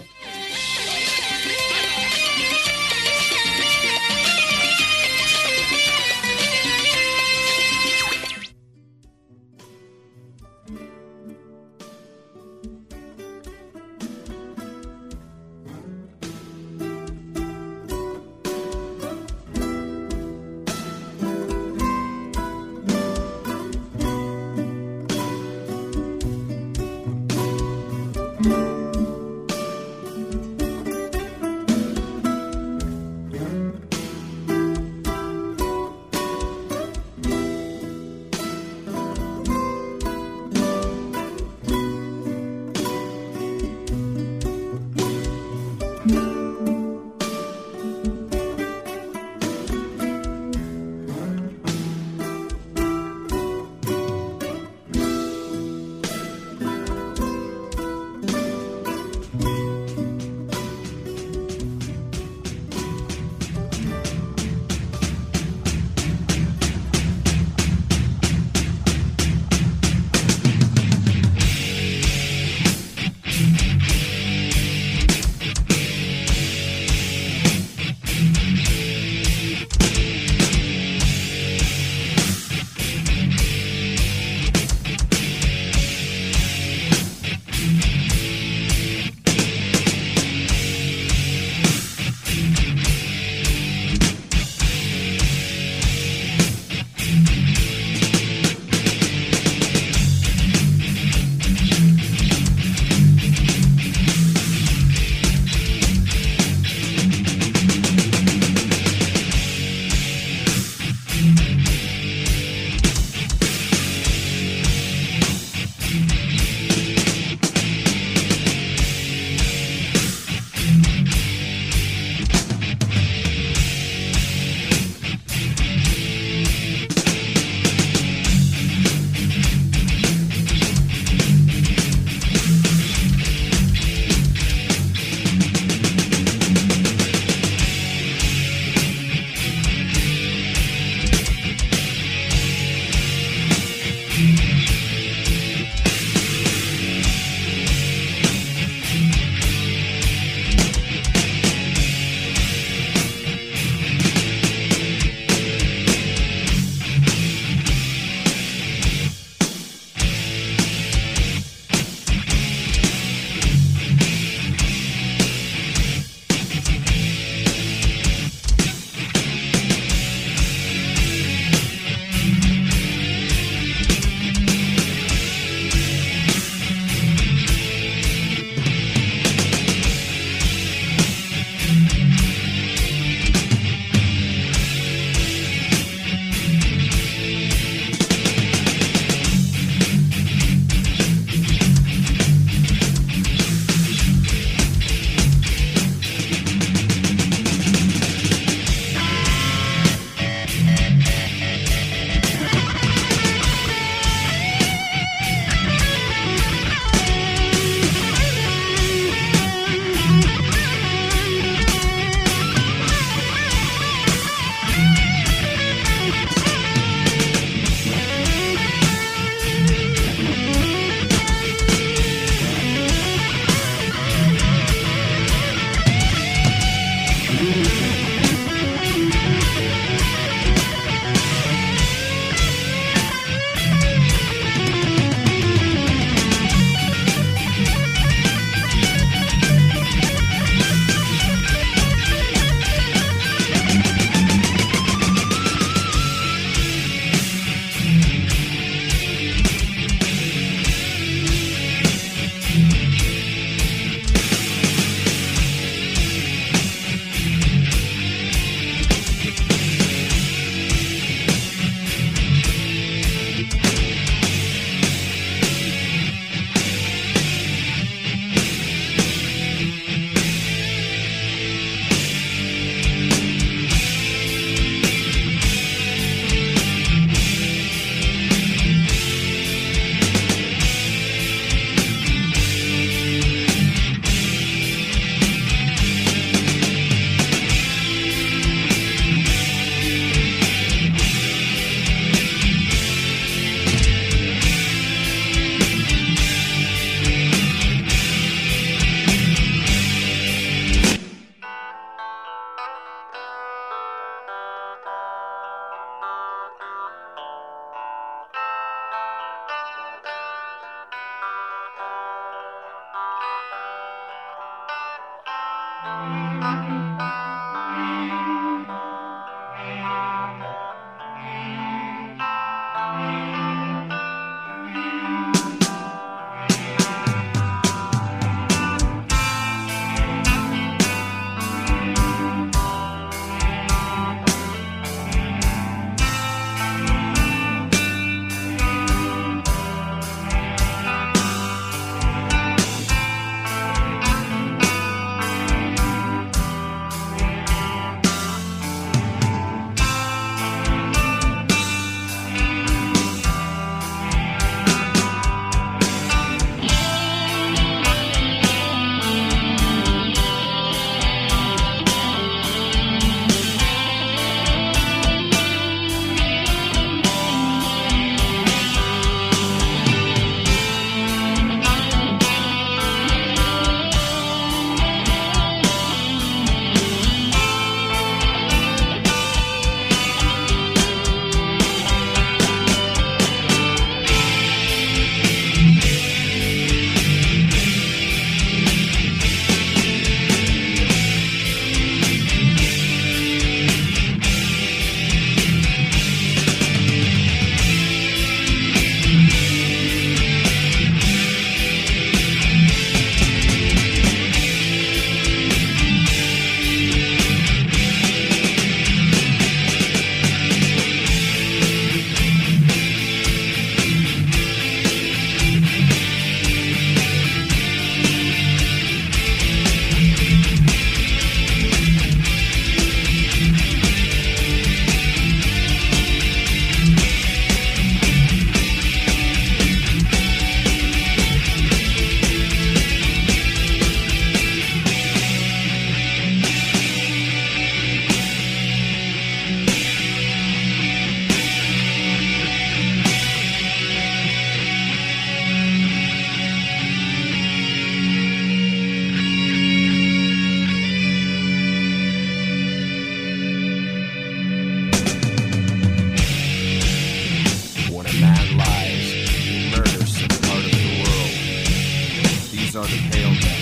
the pale man.